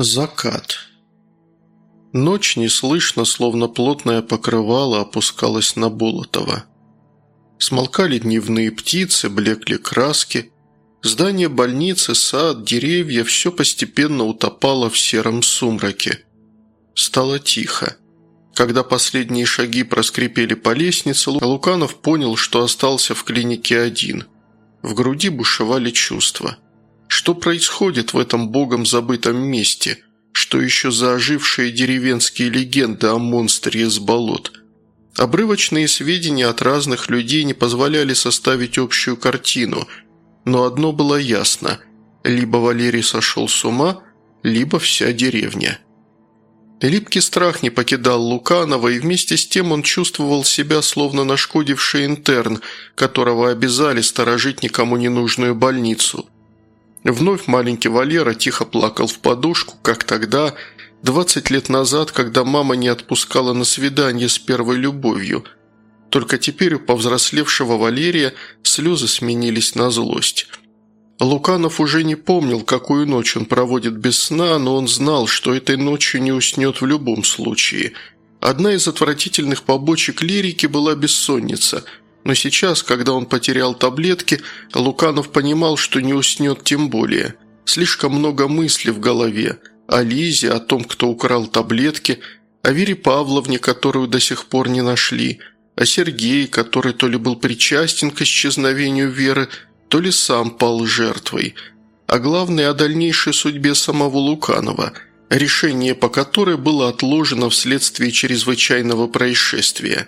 Закат. Ночь неслышно, словно плотное покрывало, опускалась на Болотово. Смолкали дневные птицы, блекли краски. Здание больницы, сад, деревья – все постепенно утопало в сером сумраке. Стало тихо. Когда последние шаги проскрипели по лестнице, Луканов понял, что остался в клинике один. В груди бушевали чувства. Что происходит в этом богом забытом месте? Что еще за ожившие деревенские легенды о монстре из болот? Обрывочные сведения от разных людей не позволяли составить общую картину, но одно было ясно – либо Валерий сошел с ума, либо вся деревня. Липкий страх не покидал Луканова, и вместе с тем он чувствовал себя словно нашкодивший интерн, которого обязали сторожить никому не нужную больницу. Вновь маленький Валера тихо плакал в подушку, как тогда, 20 лет назад, когда мама не отпускала на свидание с первой любовью. Только теперь у повзрослевшего Валерия слезы сменились на злость. Луканов уже не помнил, какую ночь он проводит без сна, но он знал, что этой ночью не уснет в любом случае. Одна из отвратительных побочек лирики была бессонница – но сейчас, когда он потерял таблетки, Луканов понимал, что не уснет тем более. Слишком много мыслей в голове. О Лизе, о том, кто украл таблетки, о Вере Павловне, которую до сих пор не нашли, о Сергее, который то ли был причастен к исчезновению Веры, то ли сам пал жертвой. А главное, о дальнейшей судьбе самого Луканова, решение по которой было отложено вследствие чрезвычайного происшествия.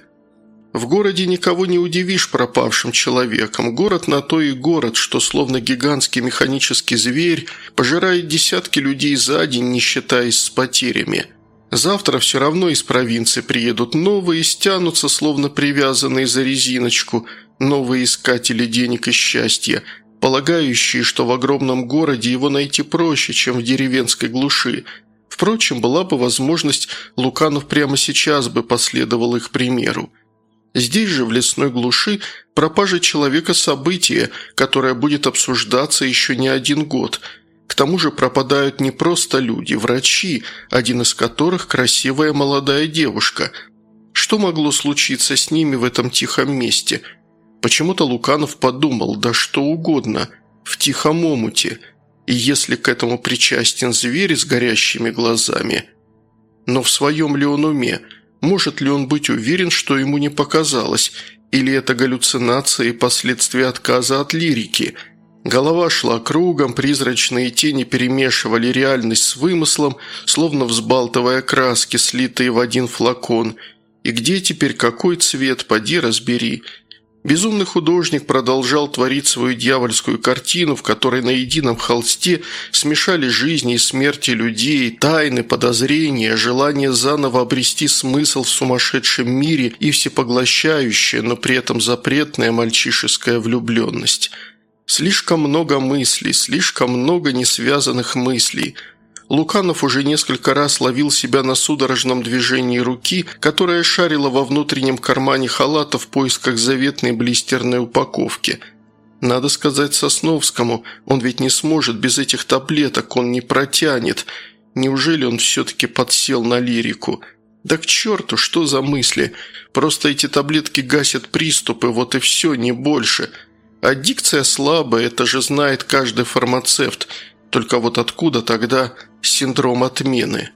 В городе никого не удивишь пропавшим человеком. Город на то и город, что словно гигантский механический зверь пожирает десятки людей за день, не считаясь с потерями. Завтра все равно из провинции приедут новые и стянутся, словно привязанные за резиночку, новые искатели денег и счастья, полагающие, что в огромном городе его найти проще, чем в деревенской глуши. Впрочем, была бы возможность, Луканов прямо сейчас бы последовал их примеру. Здесь же, в лесной глуши, пропажа человека – событие, которое будет обсуждаться еще не один год. К тому же пропадают не просто люди, врачи, один из которых – красивая молодая девушка. Что могло случиться с ними в этом тихом месте? Почему-то Луканов подумал, да что угодно, в тихом омуте. И если к этому причастен зверь с горящими глазами. Но в своем ли он уме? Может ли он быть уверен, что ему не показалось, или это галлюцинация и последствия отказа от лирики? Голова шла кругом, призрачные тени перемешивали реальность с вымыслом, словно взбалтывая краски, слитые в один флакон. И где теперь какой цвет, поди разбери. Безумный художник продолжал творить свою дьявольскую картину, в которой на едином холсте смешали жизни и смерти людей, тайны, подозрения, желание заново обрести смысл в сумасшедшем мире и всепоглощающая, но при этом запретная мальчишеская влюбленность. Слишком много мыслей, слишком много несвязанных мыслей – Луканов уже несколько раз ловил себя на судорожном движении руки, которая шарила во внутреннем кармане халата в поисках заветной блистерной упаковки. Надо сказать Сосновскому, он ведь не сможет без этих таблеток, он не протянет. Неужели он все-таки подсел на лирику? Да к черту, что за мысли? Просто эти таблетки гасят приступы, вот и все, не больше. А дикция слабая, это же знает каждый фармацевт. Только вот откуда тогда синдром отмены?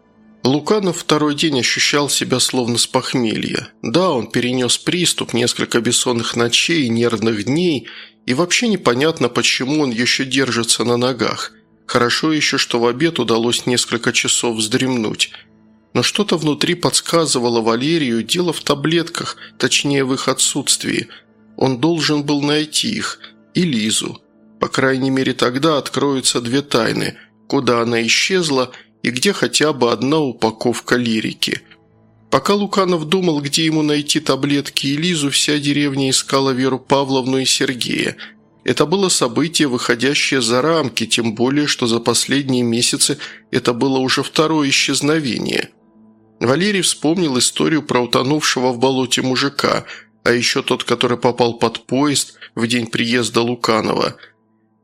Луканов второй день ощущал себя словно с похмелья. Да, он перенес приступ, несколько бессонных ночей, нервных дней, и вообще непонятно, почему он еще держится на ногах. Хорошо еще, что в обед удалось несколько часов вздремнуть. Но что-то внутри подсказывало Валерию, дело в таблетках, точнее в их отсутствии. Он должен был найти их и Лизу. По крайней мере, тогда откроются две тайны, куда она исчезла и где хотя бы одна упаковка лирики. Пока Луканов думал, где ему найти таблетки и Лизу, вся деревня искала Веру Павловну и Сергея. Это было событие, выходящее за рамки, тем более, что за последние месяцы это было уже второе исчезновение. Валерий вспомнил историю про утонувшего в болоте мужика, а еще тот, который попал под поезд в день приезда Луканова.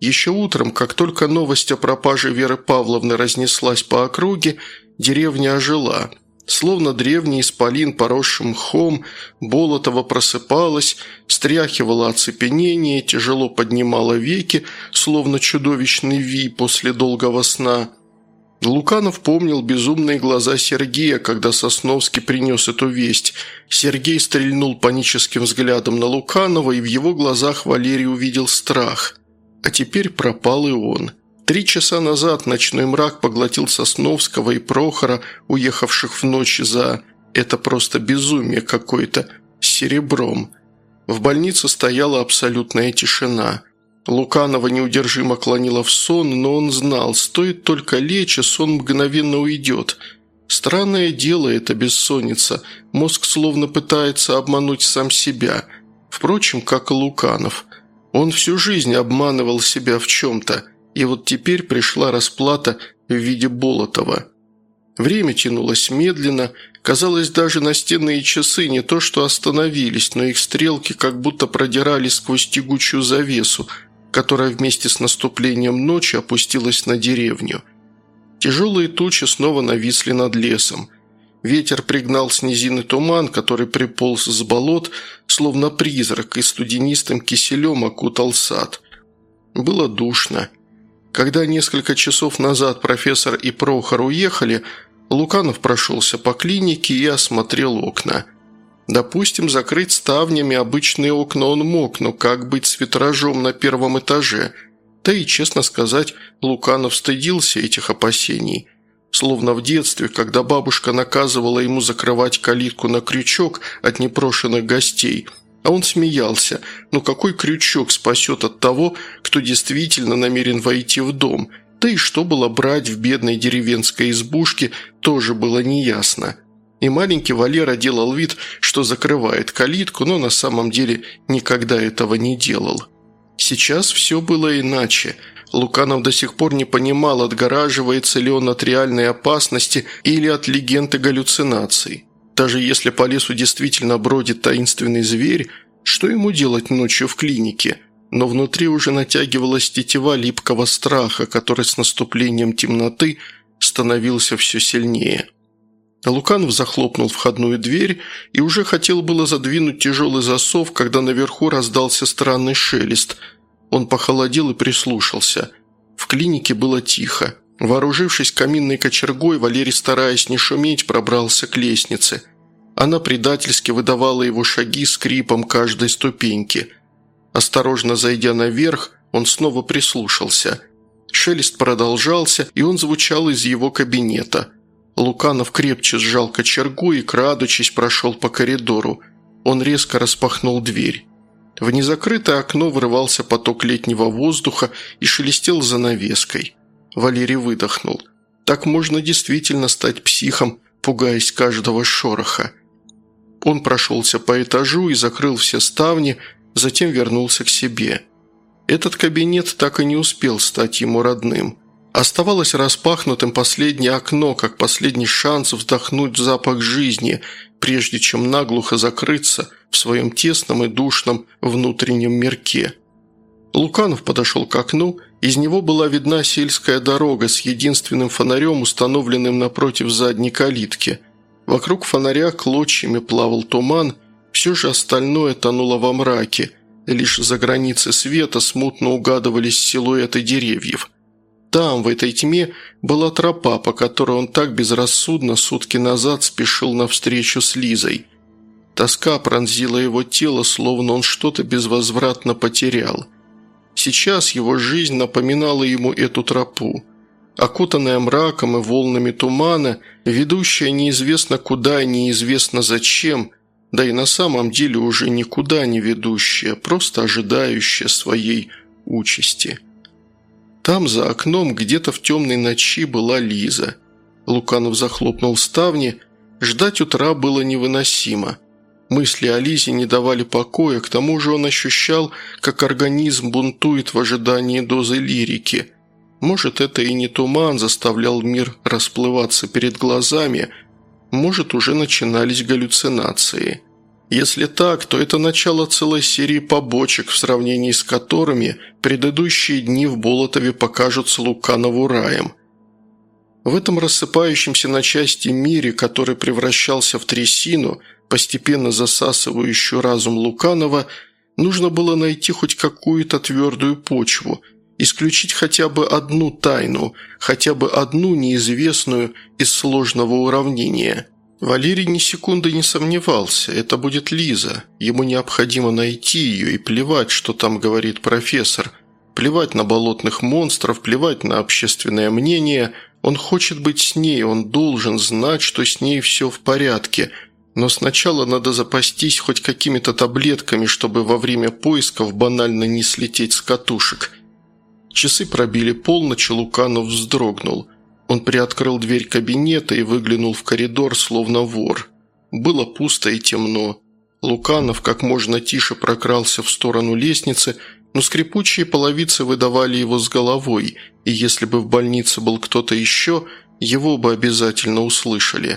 Еще утром, как только новость о пропаже Веры Павловны разнеслась по округе, деревня ожила. Словно древний исполин, поросший мхом, Болотова просыпалась, стряхивала оцепенение, тяжело поднимала веки, словно чудовищный вий после долгого сна. Луканов помнил безумные глаза Сергея, когда Сосновский принес эту весть. Сергей стрельнул паническим взглядом на Луканова, и в его глазах Валерий увидел страх. А теперь пропал и он. 3 часа назад ночной мрак поглотил Сосновского и Прохора, уехавших в ночь за «это просто безумие какое-то» с серебром. В больнице стояла абсолютная тишина. Луканова неудержимо клонила в сон, но он знал, стоит только лечь, и сон мгновенно уйдет. Странное дело это бессонница, мозг словно пытается обмануть сам себя. Впрочем, как и Луканов. Он всю жизнь обманывал себя в чем-то. И вот теперь пришла расплата в виде Болотова. Время тянулось медленно, казалось, даже настенные часы не то что остановились, но их стрелки как будто продирались сквозь тягучую завесу, которая вместе с наступлением ночи опустилась на деревню. Тяжелые тучи снова нависли над лесом. Ветер пригнал с низины туман, который приполз с болот, словно призрак, и студенистым киселем окутал сад. Было душно. Когда несколько часов назад профессор и Прохор уехали, Луканов прошелся по клинике и осмотрел окна. Допустим, закрыть ставнями обычные окна он мог, но как быть с витражом на 1-м этаже? Да и, честно сказать, Луканов стыдился этих опасений. Словно в детстве, когда бабушка наказывала ему закрывать калитку на крючок от непрошенных гостей – а он смеялся. Но какой крючок спасет от того, кто действительно намерен войти в дом? Да и что было брать в бедной деревенской избушке, тоже было неясно. И маленький Валера делал вид, что закрывает калитку, но на самом деле никогда этого не делал. Сейчас все было иначе. Луканов до сих пор не понимал, отгораживается ли он от реальной опасности или от легенд и галлюцинаций. Даже если по лесу действительно бродит таинственный зверь, что ему делать ночью в клинике? Но внутри уже натягивалась тетива липкого страха, который с наступлением темноты становился все сильнее. Луканов захлопнул входную дверь и уже хотел было задвинуть тяжелый засов, когда наверху раздался странный шелест. Он похолодел и прислушался. В клинике было тихо. Вооружившись каминной кочергой, Валерий, стараясь не шуметь, пробрался к лестнице. Она предательски выдавала его шаги скрипом каждой ступеньки. Осторожно зайдя наверх, он снова прислушался. Шелест продолжался, и он звучал из его кабинета. Луканов крепче сжал кочергу и, крадучись, прошел по коридору. Он резко распахнул дверь. В незакрытое окно врывался поток летнего воздуха и шелестел занавеской. Валерий выдохнул. Так можно действительно стать психом, пугаясь каждого шороха. Он прошелся по этажу и закрыл все ставни, затем вернулся к себе. Этот кабинет так и не успел стать ему родным. Оставалось распахнутым последнее окно, как последний шанс вдохнуть запах жизни, прежде чем наглухо закрыться в своем тесном и душном внутреннем мирке. Луканов подошел к окну. Из него была видна сельская дорога с единственным фонарем, установленным напротив задней калитки. Вокруг фонаря клочьями плавал туман, все же остальное тонуло во мраке. Лишь за границей света смутно угадывались силуэты деревьев. Там, в этой тьме, была тропа, по которой он так безрассудно сутки назад спешил навстречу с Лизой. Тоска пронзила его тело, словно он что-то безвозвратно потерял. Сейчас его жизнь напоминала ему эту тропу. Окутанная мраком и волнами тумана, ведущая неизвестно куда и неизвестно зачем, да и на самом деле уже никуда не ведущая, просто ожидающая своей участи. Там, за окном, где-то в темной ночи была Лиза. Луканов захлопнул ставни. Ждать утра было невыносимо. Мысли о Лизе не давали покоя, к тому же он ощущал, как организм бунтует в ожидании дозы лирики. Может, это и не туман заставлял мир расплываться перед глазами, может, уже начинались галлюцинации. Если так, то это начало целой серии побочек, в сравнении с которыми предыдущие дни в Болотове покажутся Луканову раем. В этом рассыпающемся на части мире, который превращался в трясину, постепенно засасывающую разум Луканова, нужно было найти хоть какую-то твердую почву, исключить хотя бы одну тайну, хотя бы одну неизвестную из сложного уравнения. Валерий ни секунды не сомневался, это будет Лиза. Ему необходимо найти ее и плевать, что там говорит профессор. Плевать на болотных монстров, плевать на общественное мнение. Он хочет быть с ней, он должен знать, что с ней все в порядке. Но сначала надо запастись хоть какими-то таблетками, чтобы во время поисков банально не слететь с катушек. Часы пробили полночь, и Луканов вздрогнул. Он приоткрыл дверь кабинета и выглянул в коридор, словно вор. Было пусто и темно. Луканов как можно тише прокрался в сторону лестницы, но скрипучие половицы выдавали его с головой, и если бы в больнице был кто-то еще, его бы обязательно услышали.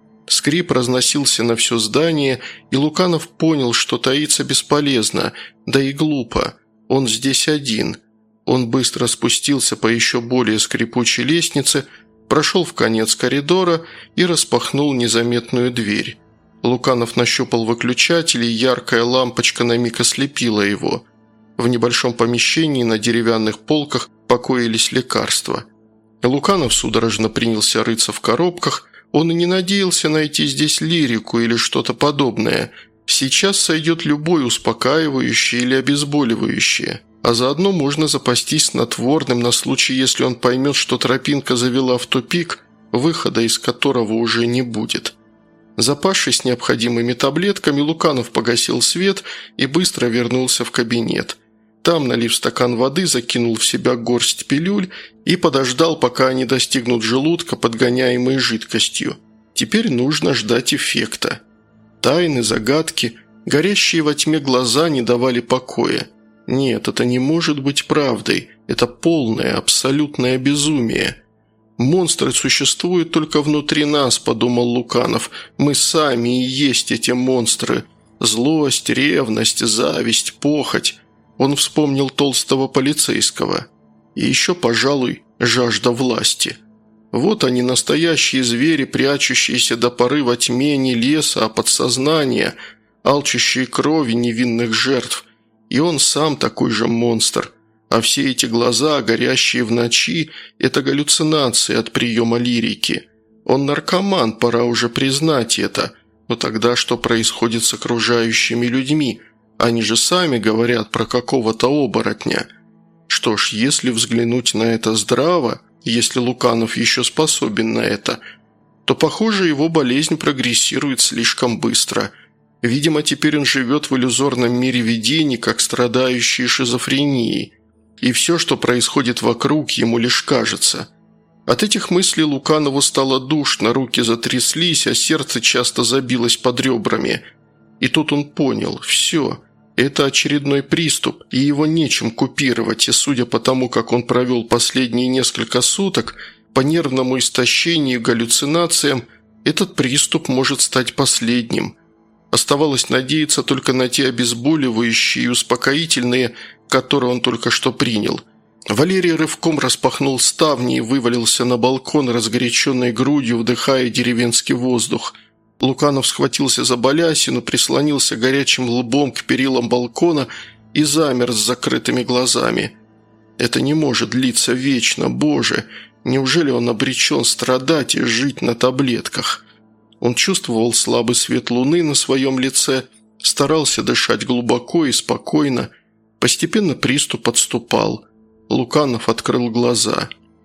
Скрип разносился на все здание, и Луканов понял, что таиться бесполезно, да и глупо. Он здесь один. Он быстро спустился по еще более скрипучей лестнице, прошел в конец коридора и распахнул незаметную дверь. Луканов нащупал выключатель, и яркая лампочка на миг ослепила его. В небольшом помещении на деревянных полках покоились лекарства. Луканов судорожно принялся рыться в коробках. Он и не надеялся найти здесь лирику или что-то подобное. Сейчас сойдет любое успокаивающее или обезболивающее. А заодно можно запастись снотворным на случай, если он поймет, что тропинка завела в тупик, выхода из которого уже не будет. Запавшись необходимыми таблетками, Луканов погасил свет и быстро вернулся в кабинет. Там, налив стакан воды, закинул в себя горсть пилюль и подождал, пока они достигнут желудка, подгоняемые жидкостью. Теперь нужно ждать эффекта. Тайны, загадки, горящие во тьме глаза не давали покоя. Нет, это не может быть правдой. Это полное, абсолютное безумие. «Монстры существуют только внутри нас», – подумал Луканов. «Мы сами и есть эти монстры. Злость, ревность, зависть, похоть». Он вспомнил толстого полицейского. И еще, пожалуй, жажда власти. Вот они, настоящие звери, прячущиеся до поры во тьме не леса, а подсознания, алчущие крови невинных жертв. И он сам такой же монстр. А все эти глаза, горящие в ночи, это галлюцинации от приема лирики. Он наркоман, пора уже признать это. Но тогда что происходит с окружающими людьми? Они же сами говорят про какого-то оборотня. Что ж, если взглянуть на это здраво, если Луканов еще способен на это, то, похоже, его болезнь прогрессирует слишком быстро. Видимо, теперь он живет в иллюзорном мире видений, как страдающий шизофренией. И все, что происходит вокруг, ему лишь кажется. От этих мыслей Луканову стало душно, руки затряслись, а сердце часто забилось под ребрами. И тут он понял – все. Это очередной приступ, и его нечем купировать, и судя по тому, как он провел последние несколько суток, по нервному истощению и галлюцинациям, этот приступ может стать последним. Оставалось надеяться только на те обезболивающие и успокоительные, которые он только что принял. Валерий рывком распахнул ставни и вывалился на балкон, разгоряченной грудью, вдыхая деревенский воздух. Луканов схватился за балясину, прислонился горячим лбом к перилам балкона и замер с закрытыми глазами. Это не может длиться вечно, Боже! Неужели он обречен страдать и жить на таблетках? Он чувствовал слабый свет луны на своем лице, старался дышать глубоко и спокойно. Постепенно приступ отступал. Луканов открыл глаза.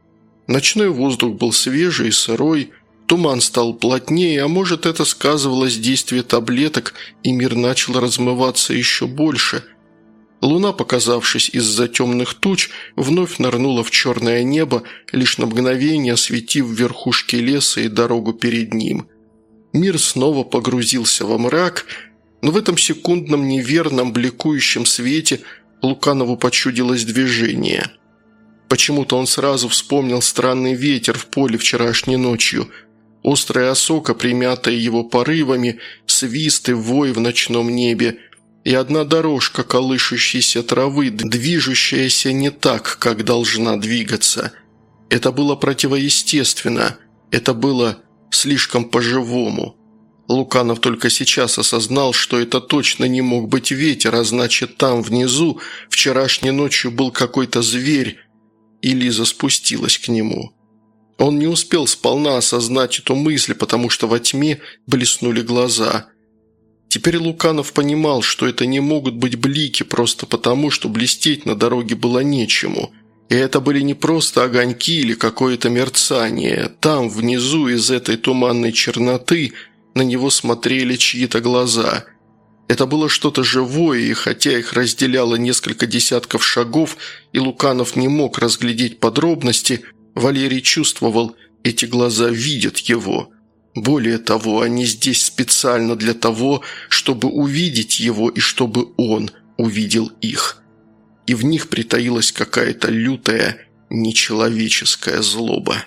Ночной воздух был свежий и сырой, туман стал плотнее, а может, это сказывалось действие таблеток, и мир начал размываться еще больше. Луна, показавшись из-за темных туч, вновь нырнула в черное небо, лишь на мгновение осветив верхушки леса и дорогу перед ним. Мир снова погрузился во мрак, но в этом секундном неверном бликующем свете Луканову почудилось движение. Почему-то он сразу вспомнил странный ветер в поле вчерашней ночью. Острая осока, примятая его порывами, свист и вой в ночном небе, и одна дорожка колышущейся травы, движущаяся не так, как должна двигаться. Это было противоестественно, это было слишком по-живому. Луканов только сейчас осознал, что это точно не мог быть ветер, а значит, там, внизу, вчерашней ночью был какой-то зверь, и Лиза спустилась к нему. Он не успел сполна осознать эту мысль, потому что во тьме блеснули глаза. Теперь Луканов понимал, что это не могут быть блики просто потому, что блестеть на дороге было нечему. И это были не просто огоньки или какое-то мерцание. Там, внизу, из этой туманной черноты, на него смотрели чьи-то глаза. Это было что-то живое, и хотя их разделяло несколько десятков шагов, и Луканов не мог разглядеть подробности, Валерий чувствовал, эти глаза видят его. Более того, они здесь специально для того, чтобы увидеть его и чтобы он увидел их. И в них притаилась какая-то лютая, нечеловеческая злоба.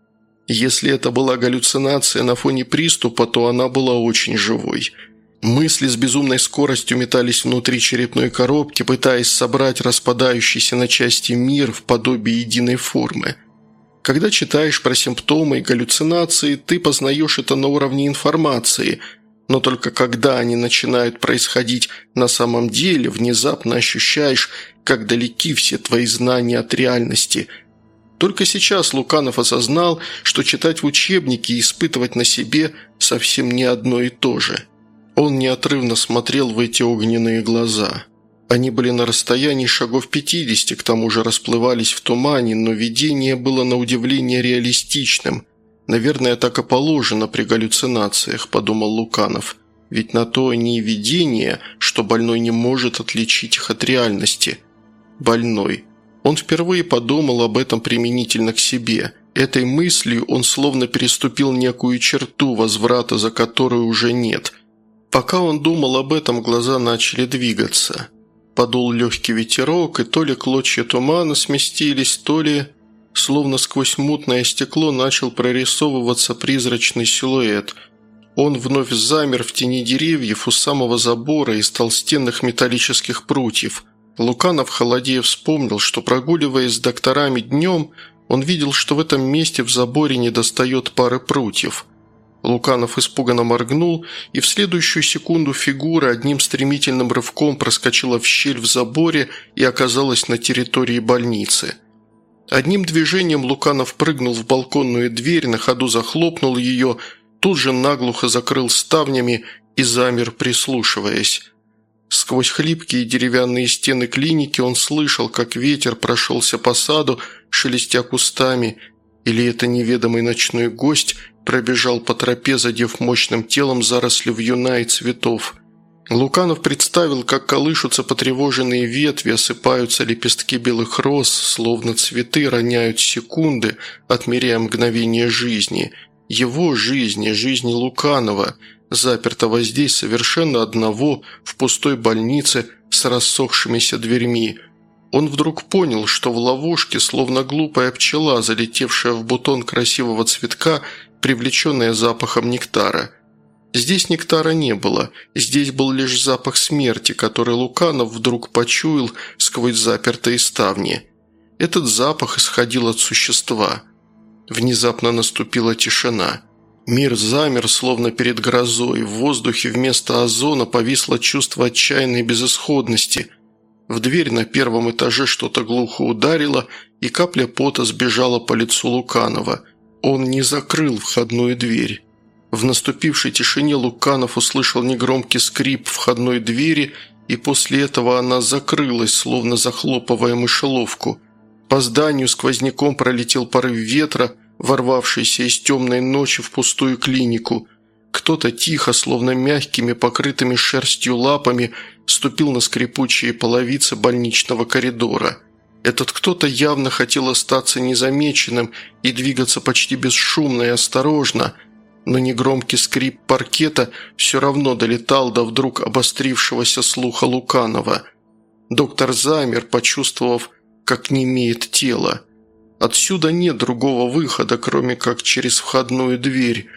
Если это была галлюцинация на фоне приступа, то она была очень живой. Мысли с безумной скоростью метались внутри черепной коробки, пытаясь собрать распадающийся на части мир в подобие единой формы. Когда читаешь про симптомы и галлюцинации, ты познаешь это на уровне информации, но только когда они начинают происходить на самом деле, внезапно ощущаешь, как далеки все твои знания от реальности. Только сейчас Луканов осознал, что читать в учебнике и испытывать на себе совсем не одно и то же. Он неотрывно смотрел в эти огненные глаза. Они были на расстоянии шагов 50, к тому же расплывались в тумане, но видение было на удивление реалистичным. «Наверное, так и положено при галлюцинациях», – подумал Луканов. «Ведь на то они и видение, что больной не может отличить их от реальности». Больной. Он впервые подумал об этом применительно к себе. Этой мыслью он словно переступил некую черту, возврата за которую уже нет. Пока он думал об этом, глаза начали двигаться. Подул легкий ветерок, и то ли клочья тумана сместились, то ли, словно сквозь мутное стекло, начал прорисовываться призрачный силуэт. Он вновь замер в тени деревьев у самого забора из толстенных металлических прутьев. Луканов, холодея, вспомнил, что, прогуливаясь с докторами днем, он видел, что в этом месте в заборе недостает пары прутьев. Луканов испуганно моргнул, и в следующую секунду фигура одним стремительным рывком проскочила в щель в заборе и оказалась на территории больницы. Одним движением Луканов прыгнул в балконную дверь, на ходу захлопнул ее, тут же наглухо закрыл ставнями и замер, прислушиваясь. Сквозь хлипкие деревянные стены клиники он слышал, как ветер прошелся по саду, шелестя кустами, или это неведомый ночной гость пробежал по тропе, задев мощным телом заросли вьюна и цветов. Луканов представил, как колышутся потревоженные ветви, осыпаются лепестки белых роз, словно цветы роняют секунды, отмеряя мгновение жизни. Его жизни, жизни Луканова, запертого здесь совершенно одного, в пустой больнице с рассохшимися дверьми. Он вдруг понял, что в ловушке, словно глупая пчела, залетевшая в бутон красивого цветка, привлеченная запахом нектара. Здесь нектара не было, здесь был лишь запах смерти, который Луканов вдруг почуял сквозь запертые ставни. Этот запах исходил от существа. Внезапно наступила тишина. Мир замер, словно перед грозой. В воздухе вместо озона повисло чувство отчаянной безысходности. В дверь на первом этаже что-то глухо ударило, и капля пота сбежала по лицу Луканова. Он не закрыл входную дверь. В наступившей тишине Луканов услышал негромкий скрип входной двери, и после этого она закрылась, словно захлопывая мышеловку. По зданию сквозняком пролетел порыв ветра, ворвавшийся из темной ночи в пустую клинику. Кто-то тихо, словно мягкими, покрытыми шерстью лапами, ступил на скрипучие половицы больничного коридора. Этот кто-то явно хотел остаться незамеченным и двигаться почти бесшумно и осторожно, но негромкий скрип паркета все равно долетал до вдруг обострившегося слуха Луканова. Доктор замер, почувствовав, как немеет тело. Отсюда нет другого выхода, кроме как через входную дверь.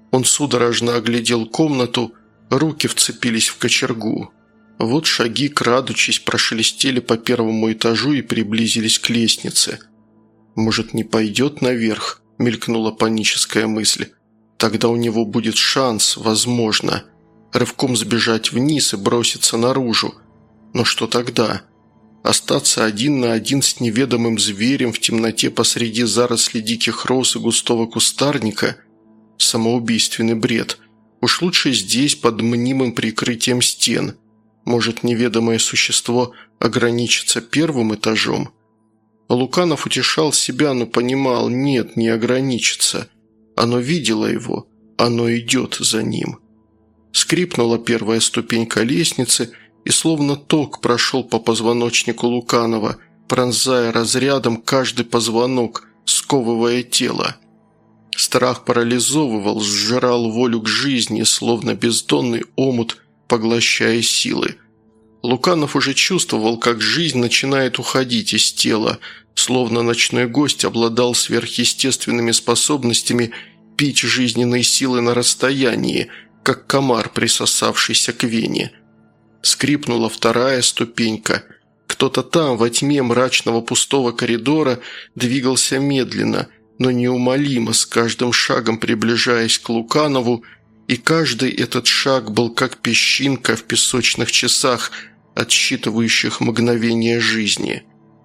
Он судорожно оглядел комнату, руки вцепились в кочергу. Вот шаги, крадучись, прошелестели по первому этажу и приблизились к лестнице. «Может, не пойдет наверх?» – мелькнула паническая мысль. «Тогда у него будет шанс, возможно, рывком сбежать вниз и броситься наружу. Но что тогда? Остаться один на один с неведомым зверем в темноте посреди зарослей диких роз и густого кустарника? Самоубийственный бред. Уж лучше здесь, под мнимым прикрытием стен. Может, неведомое существо ограничится первым этажом?» Луканов утешал себя, но понимал, нет, не ограничится. Оно видело его, оно идет за ним. Скрипнула первая ступенька лестницы, и словно ток прошел по позвоночнику Луканова, пронзая разрядом каждый позвонок, сковывая тело. Страх парализовывал, сжирал волю к жизни, словно бездонный омут, поглощая силы. Луканов уже чувствовал, как жизнь начинает уходить из тела, словно ночной гость обладал сверхъестественными способностями пить жизненные силы на расстоянии, как комар, присосавшийся к вене. Скрипнула вторая ступенька. Кто-то там, во тьме мрачного пустого коридора, двигался медленно, но неумолимо, с каждым шагом приближаясь к Луканову, и каждый этот шаг был как песчинка в песочных часах, отсчитывающих мгновение жизни.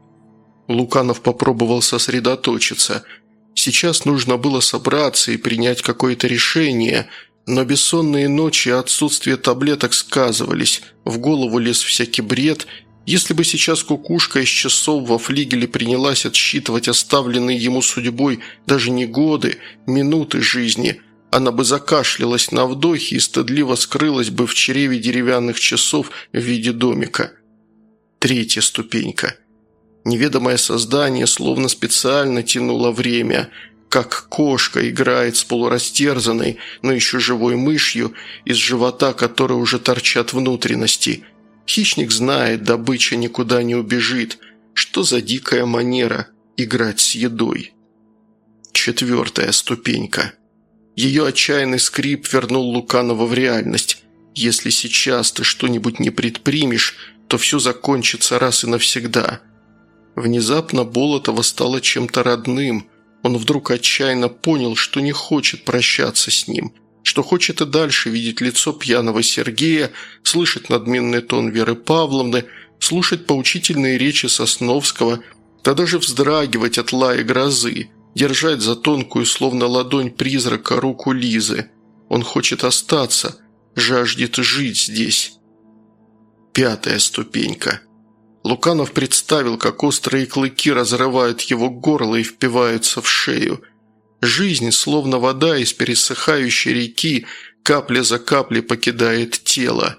Луканов попробовал сосредоточиться. Сейчас нужно было собраться и принять какое-то решение, но бессонные ночи и отсутствие таблеток сказывались, в голову лез всякий бред. Если бы сейчас кукушка из часов во флигеле принялась отсчитывать оставленные ему судьбой даже не годы, минуты жизни – она бы закашлялась на вдохе и стыдливо скрылась бы в чреве деревянных часов в виде домика. Третья ступенька. Неведомое создание словно специально тянуло время, как кошка играет с полурастерзанной, но еще живой мышью, из живота которой уже торчат внутренности. Хищник знает, добыча никуда не убежит. Что за дикая манера играть с едой? Четвертая ступенька. Ее отчаянный скрип вернул Луканова в реальность. Если сейчас ты что-нибудь не предпримешь, то все закончится раз и навсегда. Внезапно Болотова стало чем-то родным. Он вдруг отчаянно понял, что не хочет прощаться с ним, что хочет и дальше видеть лицо пьяного Сергея, слышать надменный тон Веры Павловны, слушать поучительные речи Сосновского, да даже вздрагивать от лая грозы, держать за тонкую, словно ладонь призрака, руку Лизы. Он хочет остаться, жаждет жить здесь. Пятая ступенька. Луканов представил, как острые клыки разрывают его горло и впиваются в шею. Жизнь, словно вода из пересыхающей реки, капля за каплей покидает тело.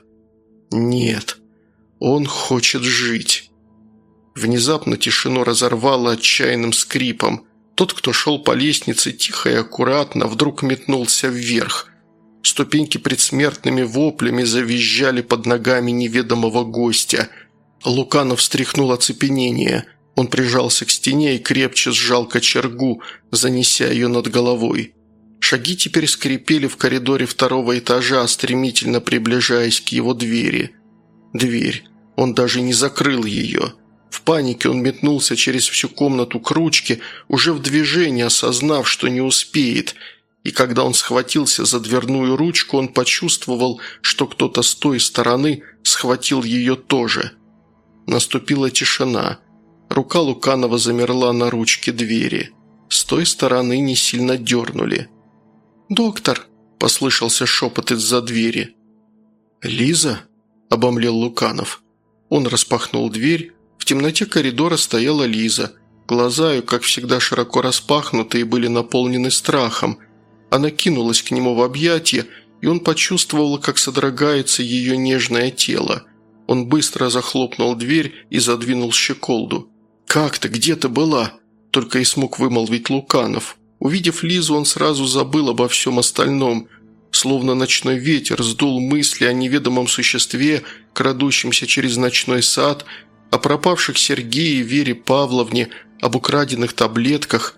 Нет, он хочет жить. Внезапно тишину разорвало отчаянным скрипом. Тот, кто шел по лестнице тихо и аккуратно, вдруг метнулся вверх. Ступеньки предсмертными воплями завизжали под ногами неведомого гостя. Луканов встряхнул оцепенение. Он прижался к стене и крепче сжал кочергу, занеся ее над головой. Шаги теперь скрипели в коридоре второго этажа, стремительно приближаясь к его двери. Дверь. Он даже не закрыл ее. В панике он метнулся через всю комнату к ручке, уже в движении осознав, что не успеет. И когда он схватился за дверную ручку, он почувствовал, что кто-то с той стороны схватил ее тоже. Наступила тишина. Рука Луканова замерла на ручке двери. С той стороны не сильно дернули. «Доктор!» – послышался шепот из-за двери. «Лиза?» – обомлел Луканов. Он распахнул дверь. В темноте коридора стояла Лиза. Глаза ее, как всегда, широко распахнутые, были наполнены страхом. Она кинулась к нему в объятия, и он почувствовал, как содрогается ее нежное тело. Он быстро захлопнул дверь и задвинул щеколду. «Как ты? Где ты была?» – только и смог вымолвить Луканов. Увидев Лизу, он сразу забыл обо всем остальном. Словно ночной ветер сдул мысли о неведомом существе, крадущемся через ночной сад, о пропавших Сергее и Вере Павловне, об украденных таблетках.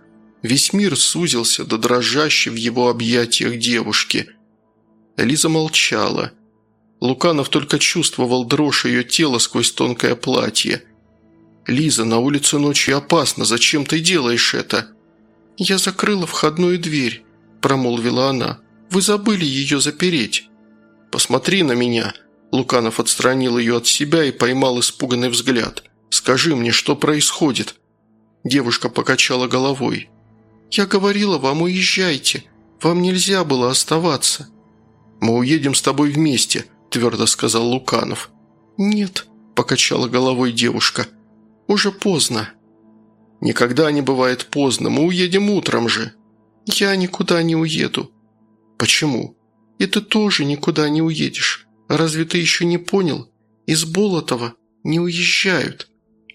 Весь мир сузился до дрожащей в его объятиях девушки. Лиза молчала. Луканов только чувствовал дрожь ее тела сквозь тонкое платье. «Лиза, на улице ночью опасно. Зачем ты делаешь это?» «Я закрыла входную дверь», – промолвила она. «Вы забыли ее запереть». «Посмотри на меня». Луканов отстранил ее от себя и поймал испуганный взгляд. «Скажи мне, что происходит?» Девушка покачала головой. «Я говорила вам, уезжайте. Вам нельзя было оставаться». «Мы уедем с тобой вместе», – твердо сказал Луканов. «Нет», – покачала головой девушка. «Уже поздно». «Никогда не бывает поздно. Мы уедем утром же». «Я никуда не уеду». «Почему?» «И ты тоже никуда не уедешь. Разве ты еще не понял? Из Болотова не уезжают».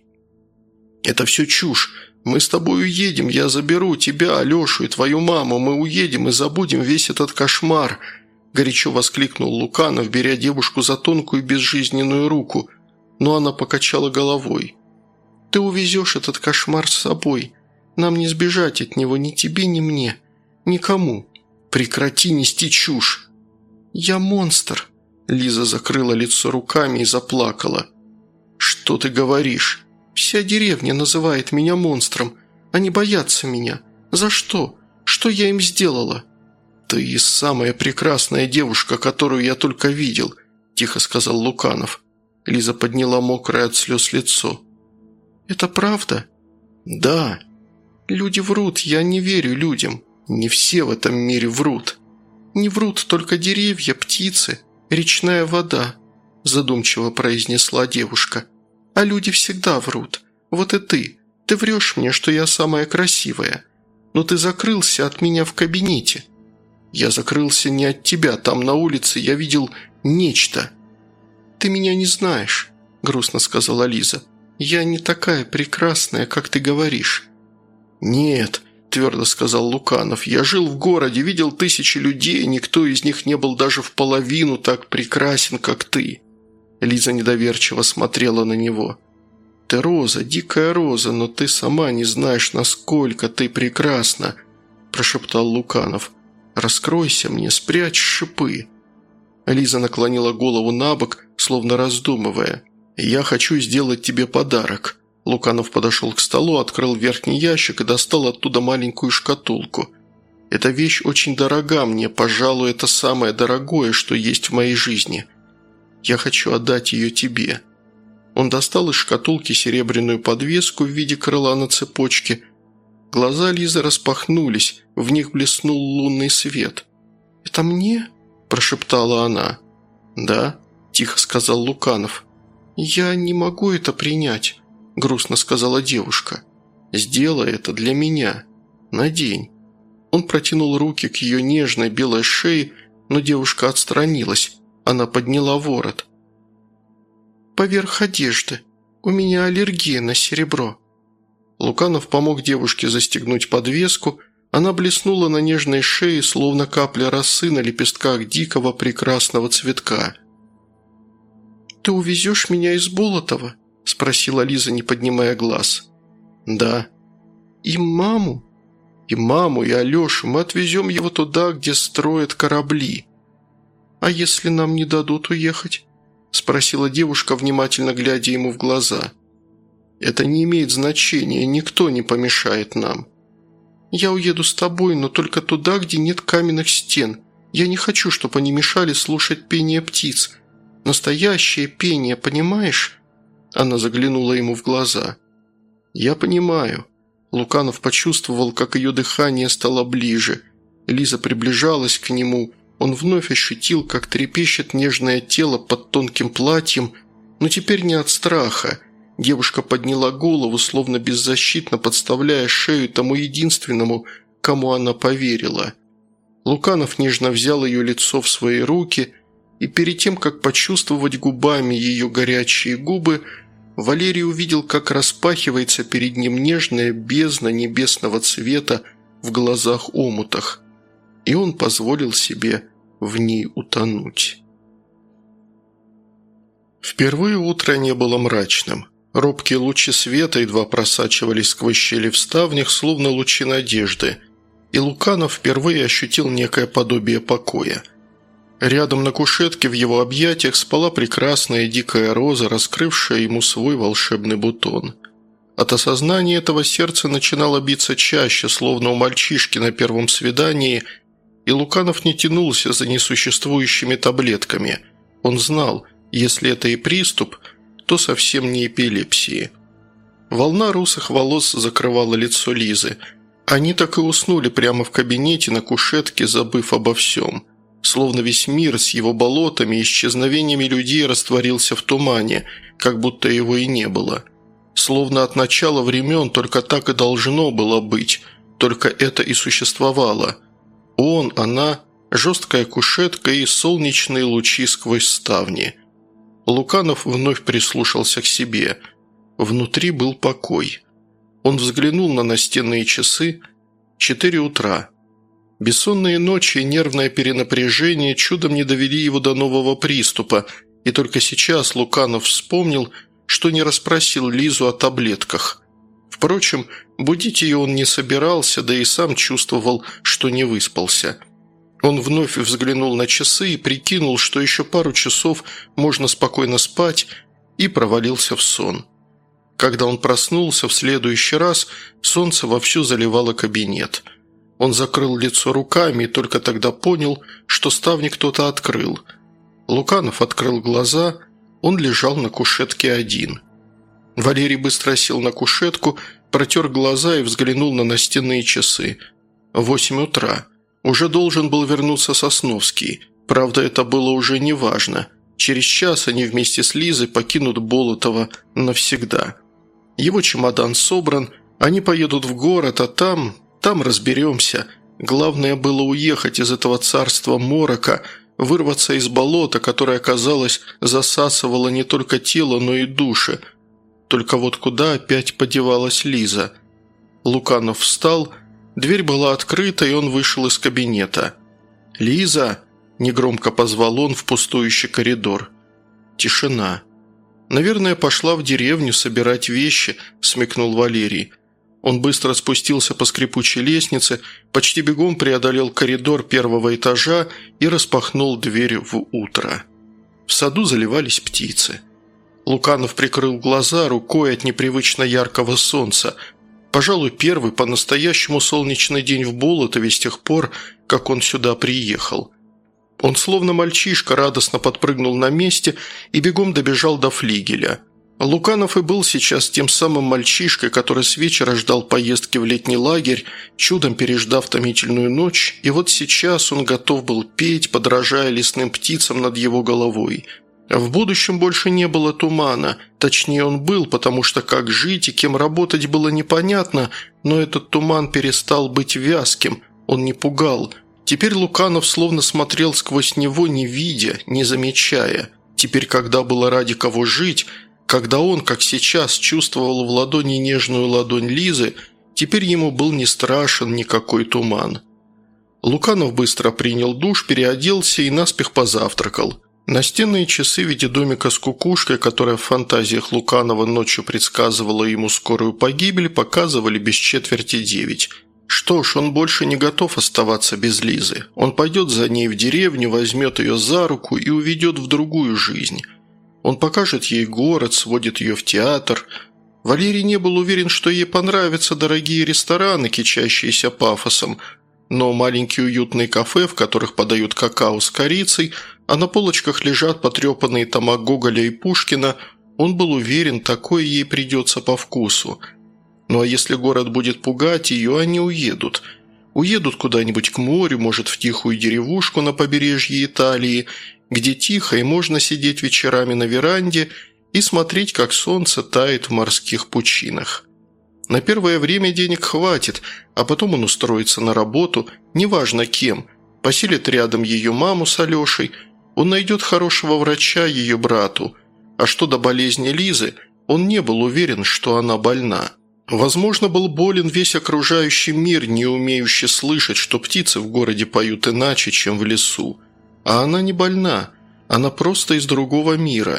«Это все чушь. Мы с тобой уедем. Я заберу тебя, Алешу и твою маму. Мы уедем и забудем весь этот кошмар», – горячо воскликнул Луканов, беря девушку за тонкую безжизненную руку. Но она покачала головой. «Ты увезешь этот кошмар с собой. Нам не сбежать от него ни тебе, ни мне. Никому. Прекрати нести чушь». «Я монстр». Лиза закрыла лицо руками и заплакала. «Что ты говоришь?» «Вся деревня называет меня монстром. Они боятся меня. За что? Что я им сделала?» «Ты самая прекрасная девушка, которую я только видел», – тихо сказал Луканов. Лиза подняла мокрое от слез лицо. «Это правда?» «Да». «Люди врут, я не верю людям. Не все в этом мире врут». «Не врут только деревья, птицы, речная вода», – задумчиво произнесла девушка. «А люди всегда врут. Вот и ты. Ты врешь мне, что я самая красивая. Но ты закрылся от меня в кабинете». «Я закрылся не от тебя. Там на улице я видел нечто». «Ты меня не знаешь», – грустно сказала Лиза. «Я не такая прекрасная, как ты говоришь». «Нет», – твердо сказал Луканов. «Я жил в городе, видел тысячи людей, никто из них не был даже в половину так прекрасен, как ты». Лиза недоверчиво смотрела на него. «Ты роза, дикая роза, но ты сама не знаешь, насколько ты прекрасна», – прошептал Луканов. «Раскройся мне, спрячь шипы». Лиза наклонила голову набок, словно раздумывая. «Я хочу сделать тебе подарок». Луканов подошел к столу, открыл верхний ящик и достал оттуда маленькую шкатулку. «Эта вещь очень дорога мне, пожалуй, это самое дорогое, что есть в моей жизни. Я хочу отдать ее тебе». Он достал из шкатулки серебряную подвеску в виде крыла на цепочке. Глаза Лизы распахнулись, в них блеснул лунный свет. «Это мне?» – прошептала она. «Да», – тихо сказал Луканов. «Я не могу это принять», – грустно сказала девушка. «Сделай это для меня. Надень». Он протянул руки к ее нежной белой шее, но девушка отстранилась. Она подняла ворот. «Поверх одежды. У меня аллергия на серебро». Луканов помог девушке застегнуть подвеску. Она блеснула на нежной шее, словно капля росы на лепестках дикого прекрасного цветка. «Ты увезешь меня из Болотова?» – спросила Лиза, не поднимая глаз. «Да». «И маму?» «И маму, и Алешу. Мы отвезем его туда, где строят корабли». «А если нам не дадут уехать?» – спросила девушка, внимательно глядя ему в глаза. «Это не имеет значения, никто не помешает нам». «Я уеду с тобой, но только туда, где нет каменных стен. Я не хочу, чтобы они мешали слушать пение птиц. Настоящее пение, понимаешь?» Она заглянула ему в глаза. «Я понимаю». Луканов почувствовал, как ее дыхание стало ближе. Лиза приближалась к нему. Он вновь ощутил, как трепещет нежное тело под тонким платьем, но теперь не от страха. Девушка подняла голову, словно беззащитно подставляя шею тому единственному, кому она поверила. Луканов нежно взял ее лицо в свои руки, и перед тем, как почувствовать губами ее горячие губы, Валерий увидел, как распахивается перед ним нежная бездна небесного цвета в глазах-омутах, и он позволил себе в ней утонуть. Впервые утро не было мрачным. Робкие лучи света едва просачивались сквозь щели в ставнях, словно лучи надежды, и Луканов впервые ощутил некое подобие покоя. Рядом на кушетке в его объятиях спала прекрасная дикая роза, раскрывшая ему свой волшебный бутон. От осознания этого сердце начинало биться чаще, словно у мальчишки на первом свидании, и Луканов не тянулся за несуществующими таблетками. Он знал, если это и приступ, то совсем не эпилепсии. Волна русых волос закрывала лицо Лизы. Они так и уснули прямо в кабинете на кушетке, забыв обо всем. Словно весь мир с его болотами и исчезновениями людей растворился в тумане, как будто его и не было. Словно от начала времен только так и должно было быть, только это и существовало. Он, она, жесткая кушетка и солнечные лучи сквозь ставни. Луканов вновь прислушался к себе. Внутри был покой. Он взглянул на настенные часы. 4 утра. Бессонные ночи и нервное перенапряжение чудом не довели его до нового приступа, и только сейчас Луканов вспомнил, что не расспросил Лизу о таблетках. Впрочем, будить ее он не собирался, да и сам чувствовал, что не выспался. Он вновь взглянул на часы и прикинул, что еще пару часов можно спокойно спать, и провалился в сон. Когда он проснулся в следующий раз, солнце вовсю заливало кабинет. Он закрыл лицо руками и только тогда понял, что ставни кто-то открыл. Луканов открыл глаза, он лежал на кушетке один. Валерий быстро сел на кушетку, протер глаза и взглянул на настенные часы. 8 утра. Уже должен был вернуться Сосновский. Правда, это было уже неважно. Через час они вместе с Лизой покинут Болотово навсегда. Его чемодан собран, они поедут в город, а там разберемся. Главное было уехать из этого царства морока, вырваться из болота, которое, казалось, засасывало не только тело, но и души. Только вот куда опять подевалась Лиза? Луканов встал, дверь была открыта, и он вышел из кабинета. «Лиза!» – негромко позвал он в пустующий коридор. Тишина. «Наверное, пошла в деревню собирать вещи», – смекнул Валерий. Он быстро спустился по скрипучей лестнице, почти бегом преодолел коридор первого этажа и распахнул дверь в утро. В саду заливались птицы. Луканов прикрыл глаза рукой от непривычно яркого солнца. Пожалуй, первый по-настоящему солнечный день в Болотове с тех пор, как он сюда приехал. Он словно мальчишка радостно подпрыгнул на месте и бегом добежал до флигеля. Луканов и был сейчас тем самым мальчишкой, который с вечера ждал поездки в летний лагерь, чудом переждав томительную ночь, и вот сейчас он готов был петь, подражая лесным птицам над его головой. В будущем больше не было тумана, точнее он был, потому что как жить и кем работать было непонятно, но этот туман перестал быть вязким, он не пугал. Теперь Луканов словно смотрел сквозь него, не видя, не замечая. Теперь, когда было ради кого жить, когда он, как сейчас, чувствовал в ладони нежную ладонь Лизы, теперь ему был не страшен никакой туман. Луканов быстро принял душ, переоделся и наспех позавтракал. Настенные часы в виде домика с кукушкой, которая в фантазиях Луканова ночью предсказывала ему скорую погибель, показывали без четверти 9. Что ж, он больше не готов оставаться без Лизы. Он пойдет за ней в деревню, возьмет ее за руку и уведет в другую жизнь. Он покажет ей город, сводит ее в театр. Валерий не был уверен, что ей понравятся дорогие рестораны, кичащиеся пафосом, но маленькие уютные кафе, в которых подают какао с корицей, а на полочках лежат потрепанные тома Гоголя и Пушкина, он был уверен, такое ей придется по вкусу. Ну а если город будет пугать ее, они уедут. Уедут куда-нибудь к морю, может, в тихую деревушку на побережье Италии, где тихо и можно сидеть вечерами на веранде и смотреть, как солнце тает в морских пучинах. На первое время денег хватит, а потом он устроится на работу, неважно кем, поселит рядом ее маму с Алешей, он найдет хорошего врача ее брату. А что до болезни Лизы, он не был уверен, что она больна. Возможно, был болен весь окружающий мир, не умеющий слышать, что птицы в городе поют иначе, чем в лесу. А она не больна, она просто из другого мира.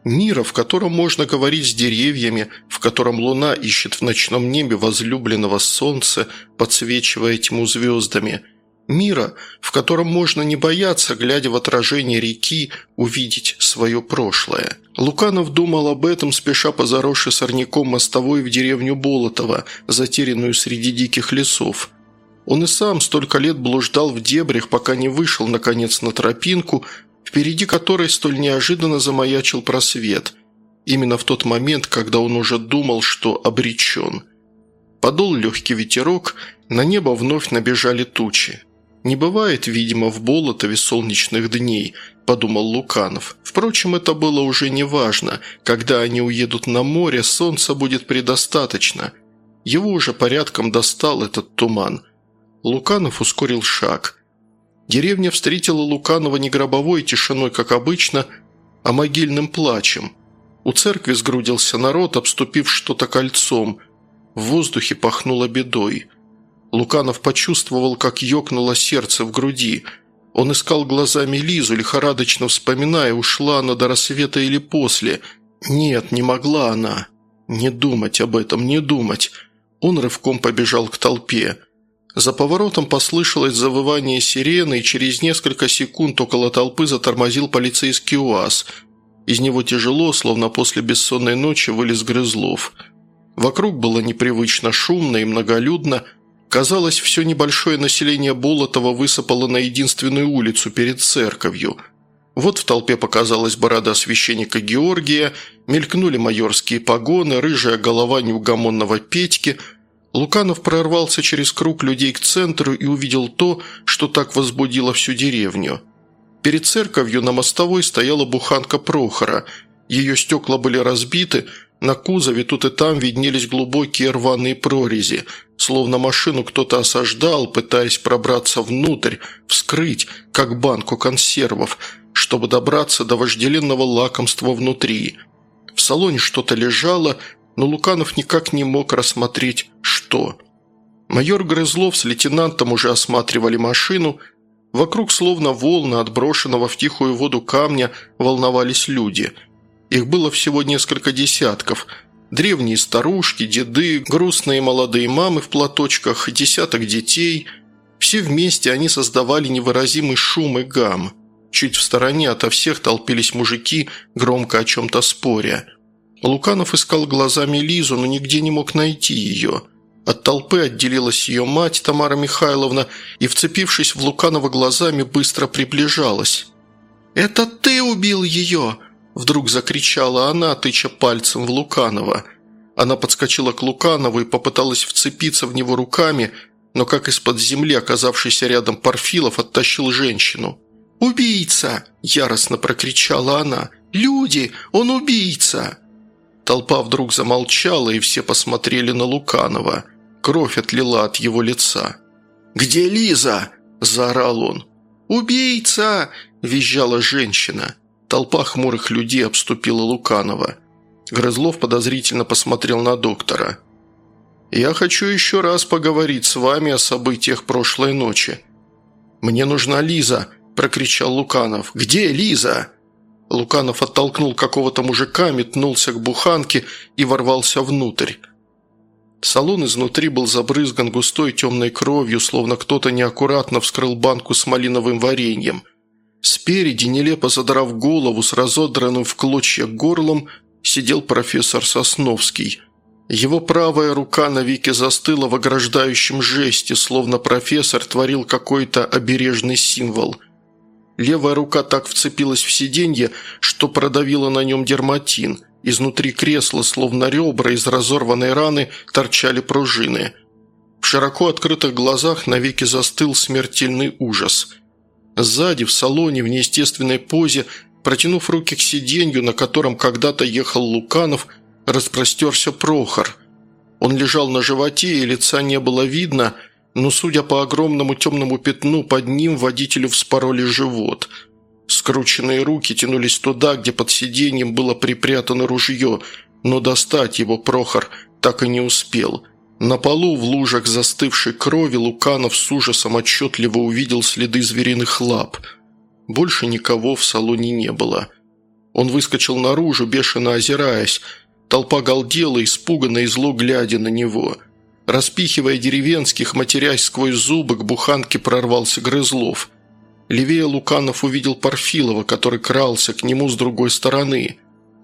Мира, в котором можно говорить с деревьями, в котором луна ищет в ночном небе возлюбленного солнца, подсвечивая тьму звездами. Мира, в котором можно не бояться, глядя в отражение реки, увидеть свое прошлое. Луканов думал об этом, спеша по заросшей сорняком мостовой в деревню Болотово, затерянную среди диких лесов. Он и сам столько лет блуждал в дебрях, пока не вышел, наконец, на тропинку, впереди которой столь неожиданно замаячил просвет. Именно в тот момент, когда он уже думал, что обречен. Подул легкий ветерок, на небо вновь набежали тучи. «Не бывает, видимо, в Болотове солнечных дней», – подумал Луканов. Впрочем, это было уже не важно. Когда они уедут на море, солнца будет предостаточно. Его уже порядком достал этот туман. Луканов ускорил шаг. Деревня встретила Луканова не гробовой тишиной, как обычно, а могильным плачем. У церкви сгрудился народ, обступив что-то кольцом. В воздухе пахнуло бедой. Луканов почувствовал, как ёкнуло сердце в груди. Он искал глазами Лизу, лихорадочно вспоминая, ушла она до рассвета или после. Нет, не могла она. Не думать об этом, не думать. Он рывком побежал к толпе. За поворотом послышалось завывание сирены, и через несколько секунд около толпы затормозил полицейский УАЗ. Из него тяжело, словно после бессонной ночи, вылез Грызлов. Вокруг было непривычно шумно и многолюдно. Казалось, все небольшое население Болотова высыпало на единственную улицу перед церковью. Вот в толпе показалась борода священника Георгия, мелькнули майорские погоны, рыжая голова неугомонного Петьки. Луканов прорвался через круг людей к центру и увидел то, что так возбудило всю деревню. Перед церковью на мостовой стояла буханка Прохора. Ее стекла были разбиты, на кузове тут и там виднелись глубокие рваные прорези, словно машину кто-то осаждал, пытаясь пробраться внутрь, вскрыть, как банку консервов, чтобы добраться до вожделенного лакомства внутри. В салоне что-то лежало, но Луканов никак не мог рассмотреть, что. Майор Грызлов с лейтенантом уже осматривали машину. Вокруг, словно волны отброшенного в тихую воду камня, волновались люди. Их было всего несколько десятков. Древние старушки, деды, грустные молодые мамы в платочках, десяток детей. Все вместе они создавали невыразимый шум и гам. Чуть в стороне ото всех толпились мужики, громко о чем-то споря. Луканов искал глазами Лизу, но нигде не мог найти ее. От толпы отделилась ее мать, Тамара Михайловна, и, вцепившись в Луканова глазами, быстро приближалась. «Это ты убил ее!» – вдруг закричала она, тыча пальцем в Луканова. Она подскочила к Луканову и попыталась вцепиться в него руками, но как из-под земли оказавшийся рядом Парфилов оттащил женщину. «Убийца!» – яростно прокричала она. «Люди! Он убийца!» Толпа вдруг замолчала, и все посмотрели на Луканова. Кровь отлила от его лица. «Где Лиза?» – заорал он. «Убийца!» – визжала женщина. Толпа хмурых людей обступила Луканова. Грызлов подозрительно посмотрел на доктора. «Я хочу еще раз поговорить с вами о событиях прошлой ночи». «Мне нужна Лиза!» – прокричал Луканов. «Где Лиза?» Луканов оттолкнул какого-то мужика, метнулся к буханке и ворвался внутрь. Салон изнутри был забрызган густой темной кровью, словно кто-то неаккуратно вскрыл банку с малиновым вареньем. Спереди, нелепо задрав голову с разодранным в клочья горлом, сидел профессор Сосновский. Его правая рука навеки застыла в ограждающем жесте, словно профессор творил какой-то обережный символ. Левая рука так вцепилась в сиденье, что продавила на нем дерматин. Изнутри кресла, словно ребра из разорванной раны, торчали пружины. В широко открытых глазах навеки застыл смертельный ужас. Сзади, в салоне, в неестественной позе, протянув руки к сиденью, на котором когда-то ехал Луканов, распростерся Прохор. Он лежал на животе, и лица не было видно, но, судя по огромному темному пятну, под ним водителю вспороли живот. Скрученные руки тянулись туда, где под сиденьем было припрятано ружье, но достать его Прохор так и не успел. На полу в лужах застывшей крови Луканов с ужасом отчетливо увидел следы звериных лап. Больше никого в салоне не было. Он выскочил наружу, бешено озираясь. Толпа галдела, испуганно и зло глядя на него. Распихивая деревенских, матерясь сквозь зубы, к буханке прорвался Грызлов. Левее Луканов увидел Парфилова, который крался к нему с другой стороны.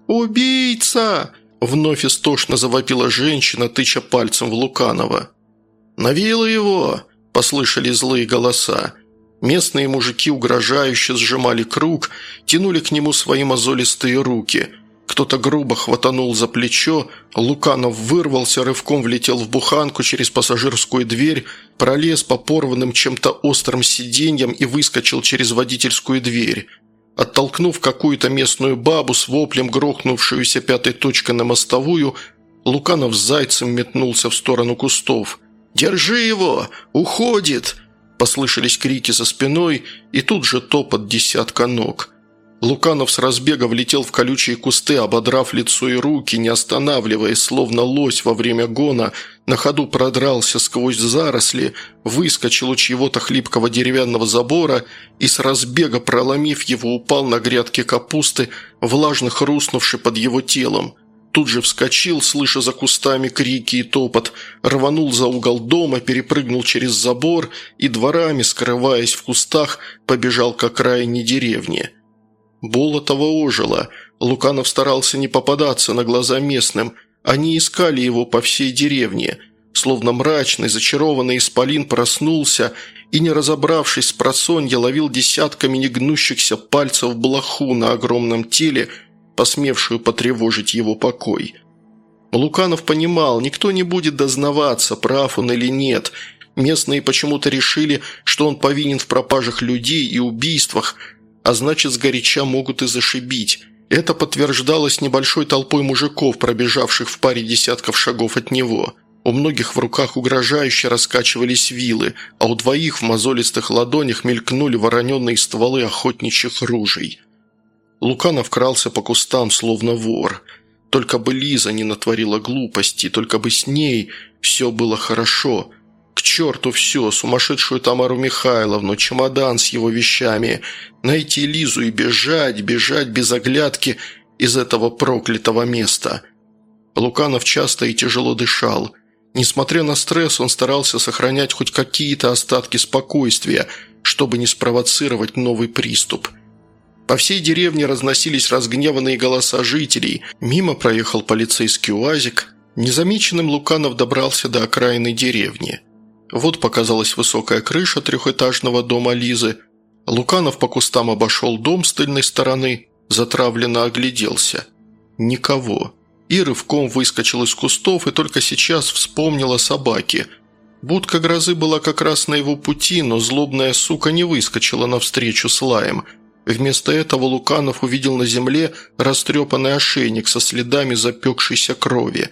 «Убийца!» – вновь истошно завопила женщина, тыча пальцем в Луканова. «На вилы его!» – послышали злые голоса. Местные мужики угрожающе сжимали круг, тянули к нему свои мозолистые руки. Кто-то грубо хватанул за плечо, Луканов вырвался, рывком влетел в буханку через пассажирскую дверь, пролез по порванным чем-то острым сиденьям и выскочил через водительскую дверь. Оттолкнув какую-то местную бабу с воплем, грохнувшуюся пятой точкой на мостовую, Луканов с зайцем метнулся в сторону кустов. «Держи его! Уходит!» Послышались крики за спиной, и тут же топот десятка ног. Луканов с разбега влетел в колючие кусты, ободрав лицо и руки, не останавливаясь, словно лось во время гона, на ходу продрался сквозь заросли, выскочил у чьего-то хлипкого деревянного забора и с разбега, проломив его, упал на грядки капусты, влажно хрустнувший под его телом. Тут же вскочил, слыша за кустами крики и топот, рванул за угол дома, перепрыгнул через забор и дворами, скрываясь в кустах, побежал к окраине деревни. Болотова ожило. Луканов старался не попадаться на глаза местным. Они искали его по всей деревне. Словно мрачный, зачарованный исполин проснулся и, не разобравшись с просонья, ловил десятками негнущихся пальцев блоху на огромном теле, посмевшую потревожить его покой. Луканов понимал, никто не будет дознаваться, прав он или нет. Местные почему-то решили, что он повинен в пропажах людей и убийствах, а значит, сгоряча могут и зашибить. Это подтверждалось небольшой толпой мужиков, пробежавших в паре десятков шагов от него. У многих в руках угрожающе раскачивались вилы, а у двоих в мозолистых ладонях мелькнули вороненные стволы охотничьих ружей. Луканов крался по кустам, словно вор. Только бы Лиза не натворила глупости, только бы с ней все было хорошо. К черту все, сумасшедшую Тамару Михайловну, чемодан с его вещами. Найти Лизу и бежать без оглядки из этого проклятого места. Луканов часто и тяжело дышал. Несмотря на стресс, он старался сохранять хоть какие-то остатки спокойствия, чтобы не спровоцировать новый приступ. По всей деревне разносились разгневанные голоса жителей. Мимо проехал полицейский УАЗик. Незамеченным Луканов добрался до окраины деревни. Вот показалась высокая крыша трехэтажного дома Лизы. Луканов по кустам обошел дом с тыльной стороны, затравленно огляделся. Никого. И рывком выскочил из кустов и только сейчас вспомнил о собаке. Будка Грозы была как раз на его пути, но злобная сука не выскочила навстречу с лаем. Вместо этого Луканов увидел на земле растрепанный ошейник со следами запекшейся крови.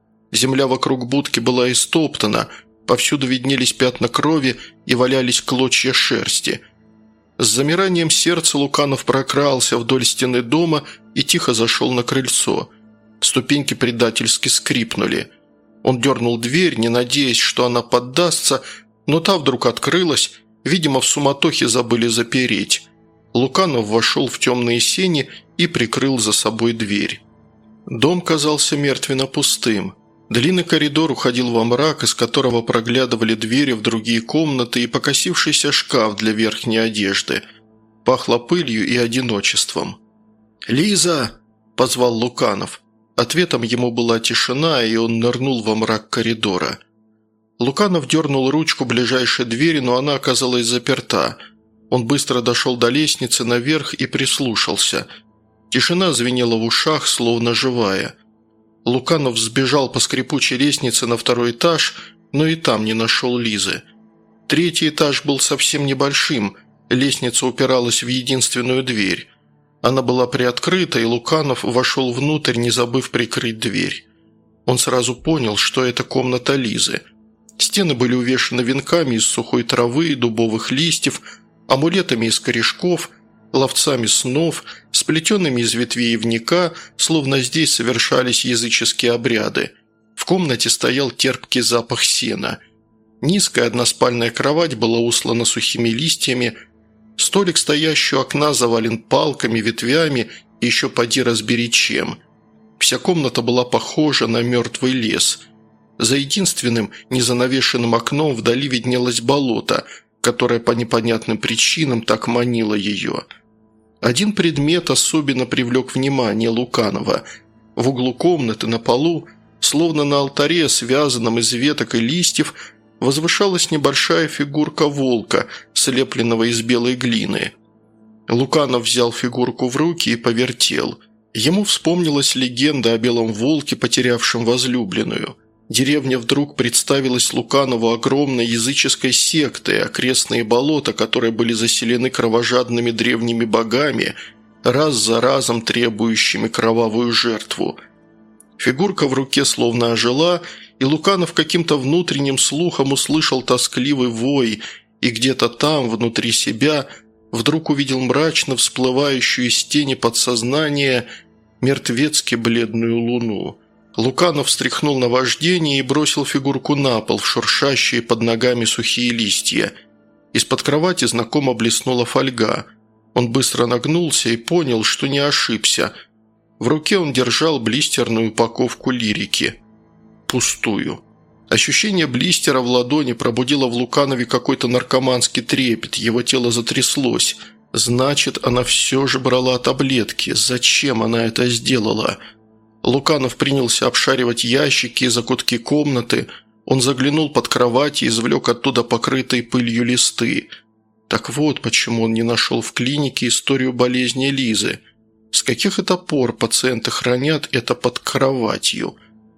Земля вокруг будки была истоптана, повсюду виднелись пятна крови и валялись клочья шерсти. С замиранием сердца Луканов прокрался вдоль стены дома и тихо зашел на крыльцо. Ступеньки предательски скрипнули. Он дернул дверь, не надеясь, что она поддастся, но та вдруг открылась, видимо, в суматохе забыли запереть. Луканов вошел в темные сени и прикрыл за собой дверь. Дом казался мертвенно пустым. Длинный коридор уходил во мрак, из которого проглядывали двери в другие комнаты и покосившийся шкаф для верхней одежды. Пахло пылью и одиночеством. «Лиза!» – позвал Луканов. Ответом ему была тишина, и он нырнул во мрак коридора. Луканов дернул ручку ближайшей двери, но она оказалась заперта. Он быстро дошел до лестницы наверх и прислушался. Тишина звенела в ушах, словно живая. Луканов сбежал по скрипучей лестнице на второй этаж, но и там не нашел Лизы. Третий этаж был совсем небольшим, лестница упиралась в единственную дверь. Она была приоткрыта, и Луканов вошел внутрь, не забыв прикрыть дверь. Он сразу понял, что это комната Лизы. Стены были увешаны венками из сухой травы и дубовых листьев, амулетами из корешков, ловцами снов, сплетенными из ветвей ивника, словно здесь совершались языческие обряды. В комнате стоял терпкий запах сена. Низкая односпальная кровать была услана сухими листьями, столик, стоящий у окна, завален палками, ветвями Еще поди разбери чем. Вся комната была похожа на мертвый лес. За единственным незанавешенным окном вдали виднелось болото, которое по непонятным причинам так манило ее. Один предмет особенно привлек внимание Луканова. В углу комнаты на полу, словно на алтаре, связанном из веток и листьев, возвышалась небольшая фигурка волка, слепленного из белой глины. Луканов взял фигурку в руки и повертел. Ему вспомнилась легенда о белом волке, потерявшем возлюбленную. Деревня вдруг представилась Луканову огромной языческой сектой, окрестные болота, которые были заселены кровожадными древними богами, раз за разом требующими кровавую жертву. Фигурка в руке словно ожила, и Луканов каким-то внутренним слухом услышал тоскливый вой, и где-то там, внутри себя, вдруг увидел мрачно всплывающую из тени подсознания мертвецки бледную луну. Луканов встряхнул наваждение и бросил фигурку на пол в шуршащие под ногами сухие листья. Из-под кровати знакомо блеснула фольга. Он быстро нагнулся и понял, что не ошибся. В руке он держал блистерную упаковку лирики. Пустую. Ощущение блистера в ладони пробудило в Луканове какой-то наркоманский трепет, его тело затряслось. Значит, она все же брала таблетки. Зачем она это сделала? Луканов принялся обшаривать ящики и закутки комнаты. Он заглянул под кровать и извлек оттуда покрытые пылью листы. Так вот, почему он не нашел в клинике историю болезни Лизы. С каких это пор пациенты хранят это под кроватью?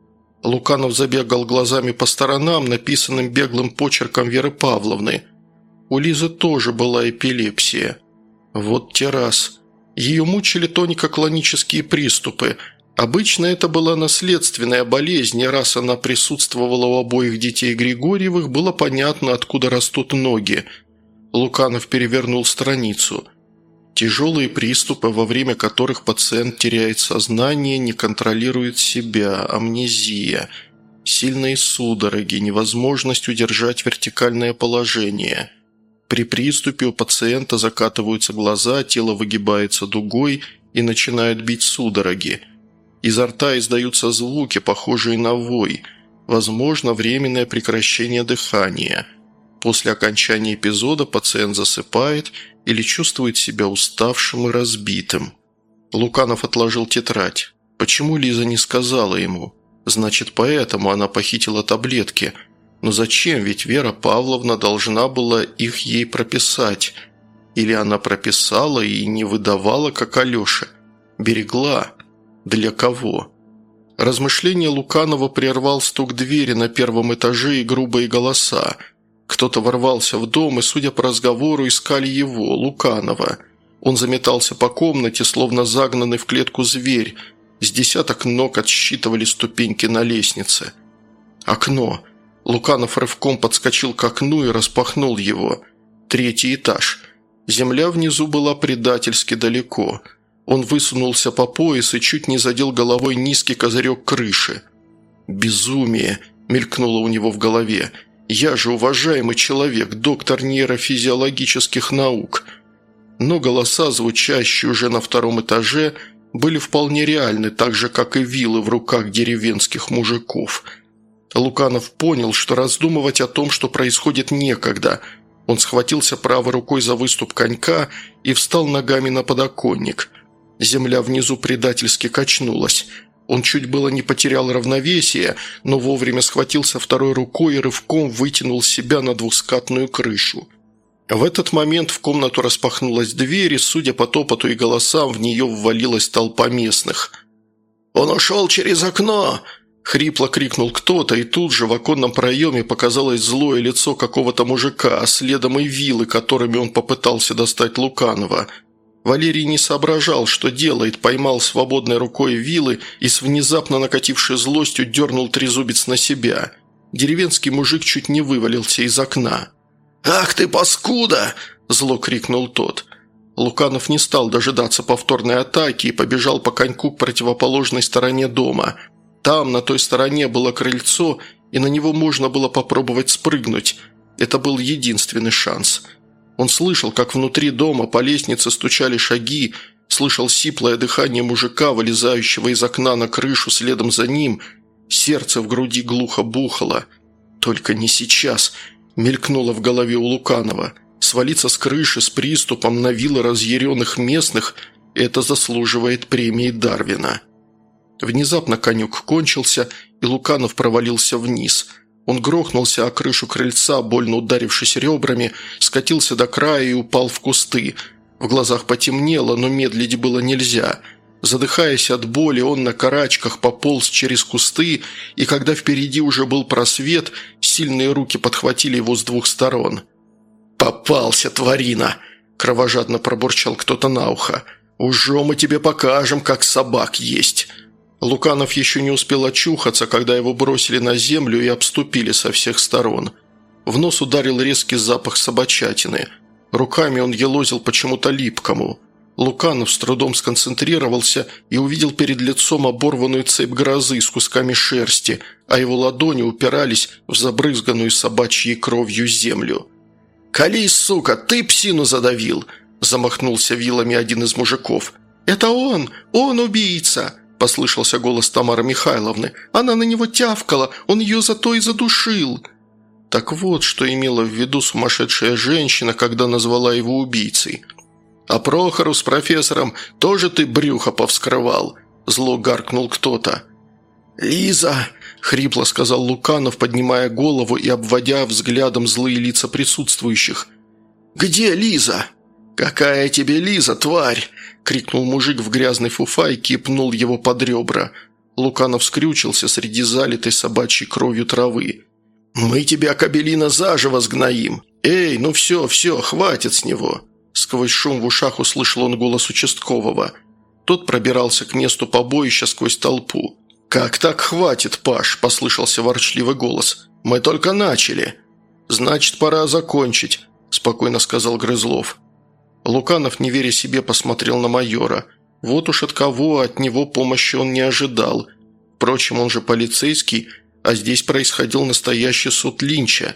Луканов забегал глазами по сторонам, написанным беглым почерком Веры Павловны. У Лизы тоже была эпилепсия. Вот те раз. Ее мучили тонико-клонические приступы. Обычно это была наследственная болезнь, и раз она присутствовала у обоих детей Григорьевых, было понятно, откуда растут ноги. Луканов перевернул страницу. Тяжелые приступы, во время которых пациент теряет сознание, не контролирует себя, амнезия, сильные судороги, невозможность удержать вертикальное положение. При приступе у пациента закатываются глаза, тело выгибается дугой и начинают бить судороги. Изо рта издаются звуки, похожие на вой. Возможно, временное прекращение дыхания. После окончания эпизода пациент засыпает или чувствует себя уставшим и разбитым. Луканов отложил тетрадь. Почему Лиза не сказала ему? Значит, поэтому она похитила таблетки. Но зачем? Ведь Вера Павловна должна была их ей прописать. Или она прописала и не выдавала, как Алёше. Берегла. Для кого? Размышление Луканова прервал стук двери на первом этаже и грубые голоса. Кто-то ворвался в дом и, судя по разговору, искали его, Луканова. Он заметался по комнате, словно загнанный в клетку зверь. С десяток ног отсчитывали ступеньки на лестнице. Окно. Луканов рывком подскочил к окну и распахнул его. 3-й этаж. Земля внизу была предательски далеко. Он высунулся по пояс и чуть не задел головой низкий козырек крыши. «Безумие!» – мелькнуло у него в голове. «Я же уважаемый человек, доктор нейрофизиологических наук». Но голоса, звучащие уже на 2-м этаже, были вполне реальны, так же, как и вилы в руках деревенских мужиков. Луканов понял, что раздумывать о том, что происходит, некогда. Он схватился правой рукой за выступ конька и встал ногами на подоконник. Земля внизу предательски качнулась. Он чуть было не потерял равновесие, но вовремя схватился второй рукой и рывком вытянул себя на двускатную крышу. В этот момент в комнату распахнулась дверь, и, судя по топоту и голосам, в нее ввалилась толпа местных. «Он ушел через окно!» – хрипло крикнул кто-то, и тут же в оконном проеме показалось злое лицо какого-то мужика, а следом и вилы, которыми он попытался достать Луканова. Валерий не соображал, что делает, поймал свободной рукой вилы и с внезапно накатившей злостью дернул трезубец на себя. Деревенский мужик чуть не вывалился из окна. «Ах ты, паскуда!» – зло крикнул тот. Луканов не стал дожидаться повторной атаки и побежал по коньку к противоположной стороне дома. Там, на той стороне, было крыльцо, и на него можно было попробовать спрыгнуть. Это был единственный шанс. Он слышал, как внутри дома по лестнице стучали шаги, слышал сиплое дыхание мужика, вылезающего из окна на крышу следом за ним. Сердце в груди глухо бухало. «Только не сейчас», – мелькнуло в голове у Луканова. «Свалиться с крыши с приступом на виллы разъяренных местных – это заслуживает премии Дарвина». Внезапно конек кончился, и Луканов провалился вниз. Он грохнулся о крышу крыльца, больно ударившись ребрами, скатился до края и упал в кусты. В глазах потемнело, но медлить было нельзя. Задыхаясь от боли, он на карачках пополз через кусты, и когда впереди уже был просвет, сильные руки подхватили его с двух сторон. «Попался, тварина!» – кровожадно пробурчал кто-то на ухо. «Уже мы тебе покажем, как собак есть!» Луканов еще не успел очухаться, когда его бросили на землю и обступили со всех сторон. В нос ударил резкий запах собачатины. Руками он елозил почему-то липкому. Луканов с трудом сконцентрировался и увидел перед лицом оборванную цепь грозы с кусками шерсти, а его ладони упирались в забрызганную собачьей кровью землю. «Колись, сука, ты псину задавил!» – замахнулся вилами один из мужиков. «Это он убийца!» – послышался голос Тамары Михайловны. «Она на него тявкала, он ее зато и задушил!» Так вот, что имела в виду сумасшедшая женщина, когда назвала его убийцей. «А Прохору с профессором тоже ты брюхо повскрывал?» – зло гаркнул кто-то. «Лиза!» – хрипло сказал Луканов, поднимая голову и обводя взглядом злые лица присутствующих. «Где Лиза?» «Какая тебе Лиза, тварь!» – крикнул мужик в грязной фуфайке и пнул его под ребра. Луканов скрючился среди залитой собачьей кровью травы. «Мы тебя, кобелина, заживо сгноим! Эй, ну все, хватит с него!» Сквозь шум в ушах услышал он голос участкового. Тот пробирался к месту побоища сквозь толпу. «Как так хватит, Паш?» – послышался ворчливый голос. «Мы только начали». «Значит, пора закончить», – спокойно сказал Грызлов. Луканов, не веря себе, посмотрел на майора. Вот уж от кого, от него помощи он не ожидал. Впрочем, он же полицейский, а здесь происходил настоящий суд Линча.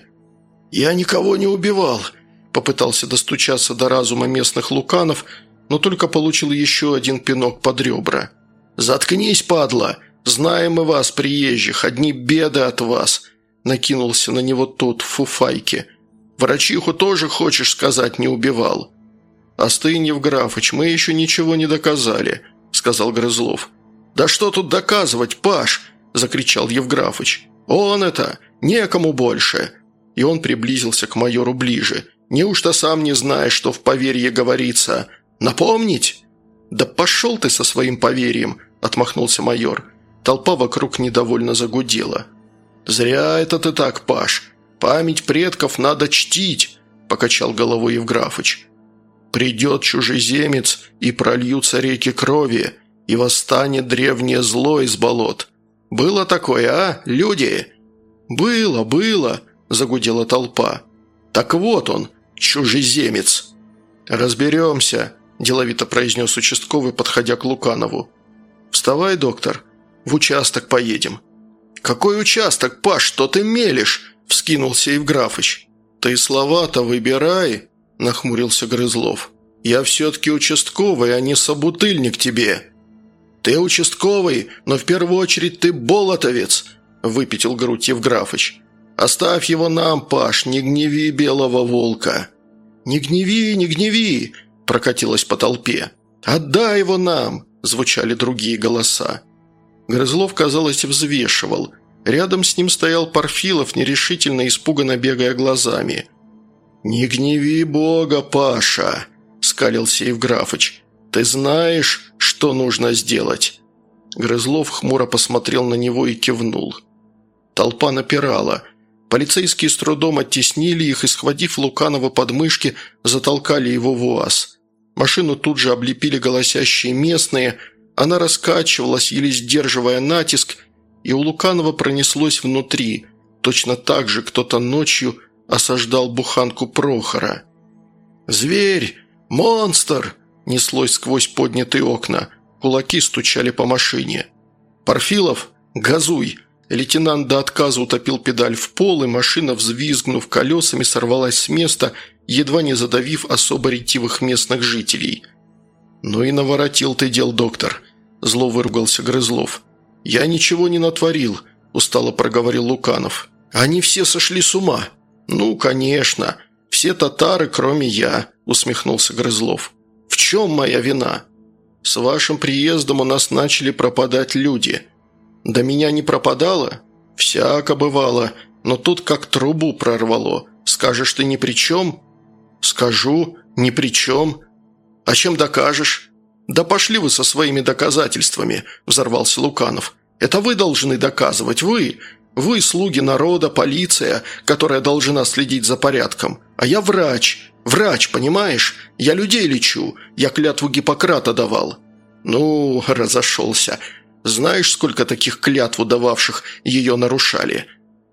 «Я никого не убивал», – попытался достучаться до разума местных Луканов, но только получил еще один пинок под ребра. «Заткнись, падла! Знаем мы вас, приезжих, одни беды от вас!» – накинулся на него тот в фуфайке. «Врачиху тоже, хочешь сказать, не убивал?» «Остынь, Евграфыч, мы еще ничего не доказали», – сказал Грызлов. «Да что тут доказывать, Паш?» – закричал Евграфыч. «Он это! Некому больше!» И он приблизился к майору ближе. «Неужто сам не знаешь, что в поверье говорится? Напомнить?» «Да пошел ты со своим поверьем!» – отмахнулся майор. Толпа вокруг недовольно загудела. «Зря это ты так, Паш. Память предков надо чтить!» – покачал головой Евграфыч. «Придет чужеземец, и прольются реки крови, и восстанет древнее зло из болот. Было такое, а, люди?» «Было», – загудела толпа. «Так вот он, чужеземец». «Разберемся», – деловито произнес участковый, подходя к Луканову. «Вставай, доктор, в участок поедем». «Какой участок, Паш, что ты мелешь?» – вскинулся Евграфыч. «Ты слова-то выбирай», – нахмурился Грызлов. «Я все-таки участковый, а не собутыльник тебе». «Ты участковый, но в первую очередь ты болотовец», – выпятил грудь Евграфыч. «Оставь его нам, Паш, не гневи белого волка». «Не гневи», – прокатилось по толпе. «Отдай его нам», – звучали другие голоса. Грызлов, казалось, взвешивал. Рядом с ним стоял Парфилов, нерешительно и испуганно бегая глазами. «Не гневи Бога, Паша», – скалился Евграфыч. «Ты знаешь, что нужно сделать?» Грызлов хмуро посмотрел на него и кивнул. Толпа напирала. Полицейские с трудом оттеснили их и, схватив Луканова под мышки, затолкали его в УАЗ. Машину тут же облепили голосящие местные. Она раскачивалась, еле сдерживая натиск, и у Луканова пронеслось внутри. Точно так же кто-то ночью осаждал буханку Прохора. «Зверь! Монстр!» неслось сквозь поднятые окна. Кулаки стучали по машине. «Парфилов, газуй!» Лейтенант до отказа утопил педаль в пол, и машина, взвизгнув колесами, сорвалась с места, едва не задавив особо ретивых местных жителей. «Ну и наворотил ты дел, доктор», – зло выругался Грызлов. «Я ничего не натворил», – устало проговорил Луканов. «Они все сошли с ума». «Ну, конечно. Все татары, кроме я», – усмехнулся Грызлов. «В чем моя вина? С вашим приездом у нас начали пропадать люди. До меня не пропадало? Всяко бывало, но тут как трубу прорвало. Скажешь, ты ни при чем?» «Скажу, ни при чем. А чем докажешь?» «Да пошли вы со своими доказательствами», – взорвался Луканов. «Это вы должны доказывать, вы. Вы слуги народа, полиция, которая должна следить за порядком. А я врач. Врач, понимаешь? Я людей лечу. Я клятву Гиппократа давал». «Ну, разошелся. Знаешь, сколько таких клятву дававших ее нарушали?»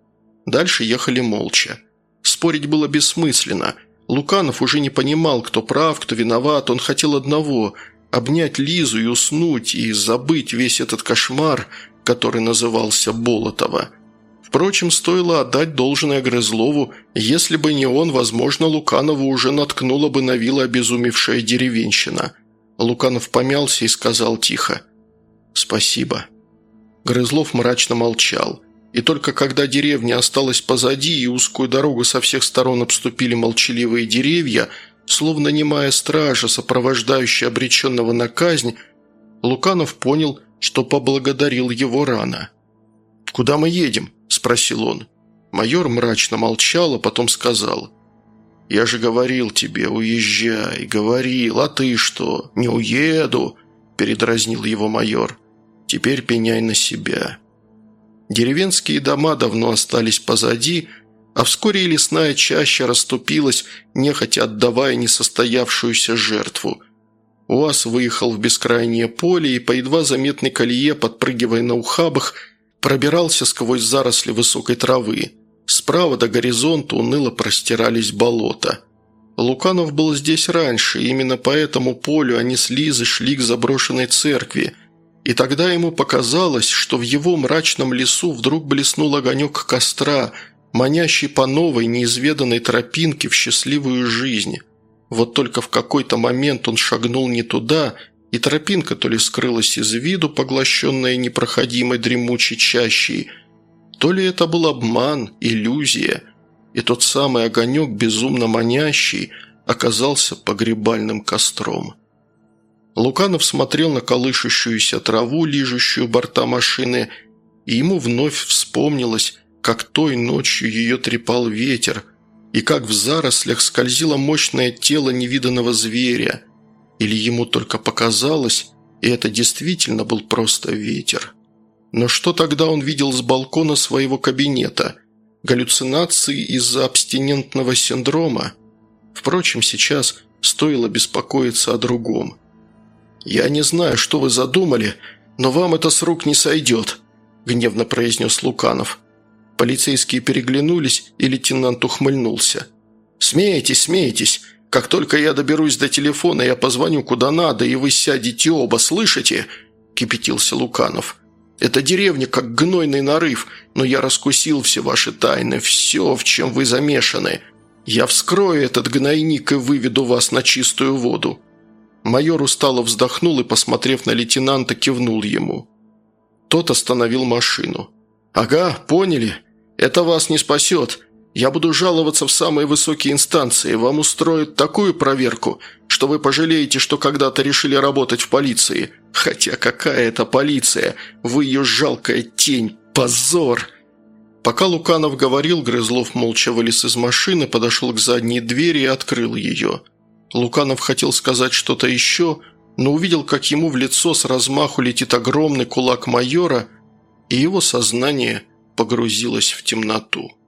Дальше ехали молча. Спорить было бессмысленно. Луканов уже не понимал, кто прав, кто виноват. Он хотел одного – обнять Лизу и уснуть, и забыть весь этот кошмар, который назывался Болотово. Впрочем, стоило отдать должное Грызлову. Если бы не он, возможно, Луканову уже наткнула бы на вилы обезумевшая деревенщина. Луканов помялся и сказал тихо: «Спасибо». Грызлов мрачно молчал. И только когда деревня осталась позади и узкую дорогу со всех сторон обступили молчаливые деревья, словно немая стража, сопровождающая обреченного на казнь, Луканов понял, что поблагодарил его рано. «Куда мы едем?» – спросил он. Майор мрачно молчал, а потом сказал: «Я же говорил тебе, уезжай, говорил, а ты что? Не уеду!» – передразнил его майор. «Теперь пеняй на себя». Деревенские дома давно остались позади, а вскоре и лесная чаща расступилась, нехотя отдавая несостоявшуюся жертву. УАЗ выехал в бескрайнее поле и по едва заметной колее, подпрыгивая на ухабах, пробирался сквозь заросли высокой травы. Справа до горизонта уныло простирались болота. Луканов был здесь раньше, и именно по этому полю они с Лизой шли к заброшенной церкви. И тогда ему показалось, что в его мрачном лесу вдруг блеснул огонек костра, манящий по новой, неизведанной тропинке в счастливую жизнь. Вот только в какой-то момент он шагнул не туда, и тропинка то ли скрылась из виду, поглощенная непроходимой дремучей чащей, то ли это был обман, иллюзия, и тот самый огонек, безумно манящий, оказался погребальным костром. Луканов смотрел на колышущуюся траву, лижущую борта машины, и ему вновь вспомнилось, как той ночью ее трепал ветер, и как в зарослях скользило мощное тело невиданного зверя. Или ему только показалось, и это действительно был просто ветер. Но что тогда он видел с балкона своего кабинета? Галлюцинации из-за абстинентного синдрома? Впрочем, сейчас стоило беспокоиться о другом. «Я не знаю, что вы задумали, но вам это с рук не сойдет», – гневно произнес Луканов. Полицейские переглянулись, и лейтенант ухмыльнулся. «Смейтесь, смейтесь. Как только я доберусь до телефона, я позвоню куда надо, и вы сядете оба, слышите?» – кипятился Луканов. «Это деревня как гнойный нарыв, но я раскусил все ваши тайны, все, в чем вы замешаны. Я вскрою этот гнойник и выведу вас на чистую воду». Майор устало вздохнул и, посмотрев на лейтенанта, кивнул ему. Тот остановил машину. «Ага, поняли. Это вас не спасет. Я буду жаловаться в самые высокие инстанции. Вам устроят такую проверку, что вы пожалеете, что когда-то решили работать в полиции. Хотя какая это полиция? Вы ее жалкая тень. Позор!» Пока Луканов говорил, Грызлов молча вылез из машины, подошел к задней двери и открыл ее. Луканов хотел сказать что-то еще, но увидел, как ему в лицо с размаху летит огромный кулак майора, и его сознание погрузилось в темноту.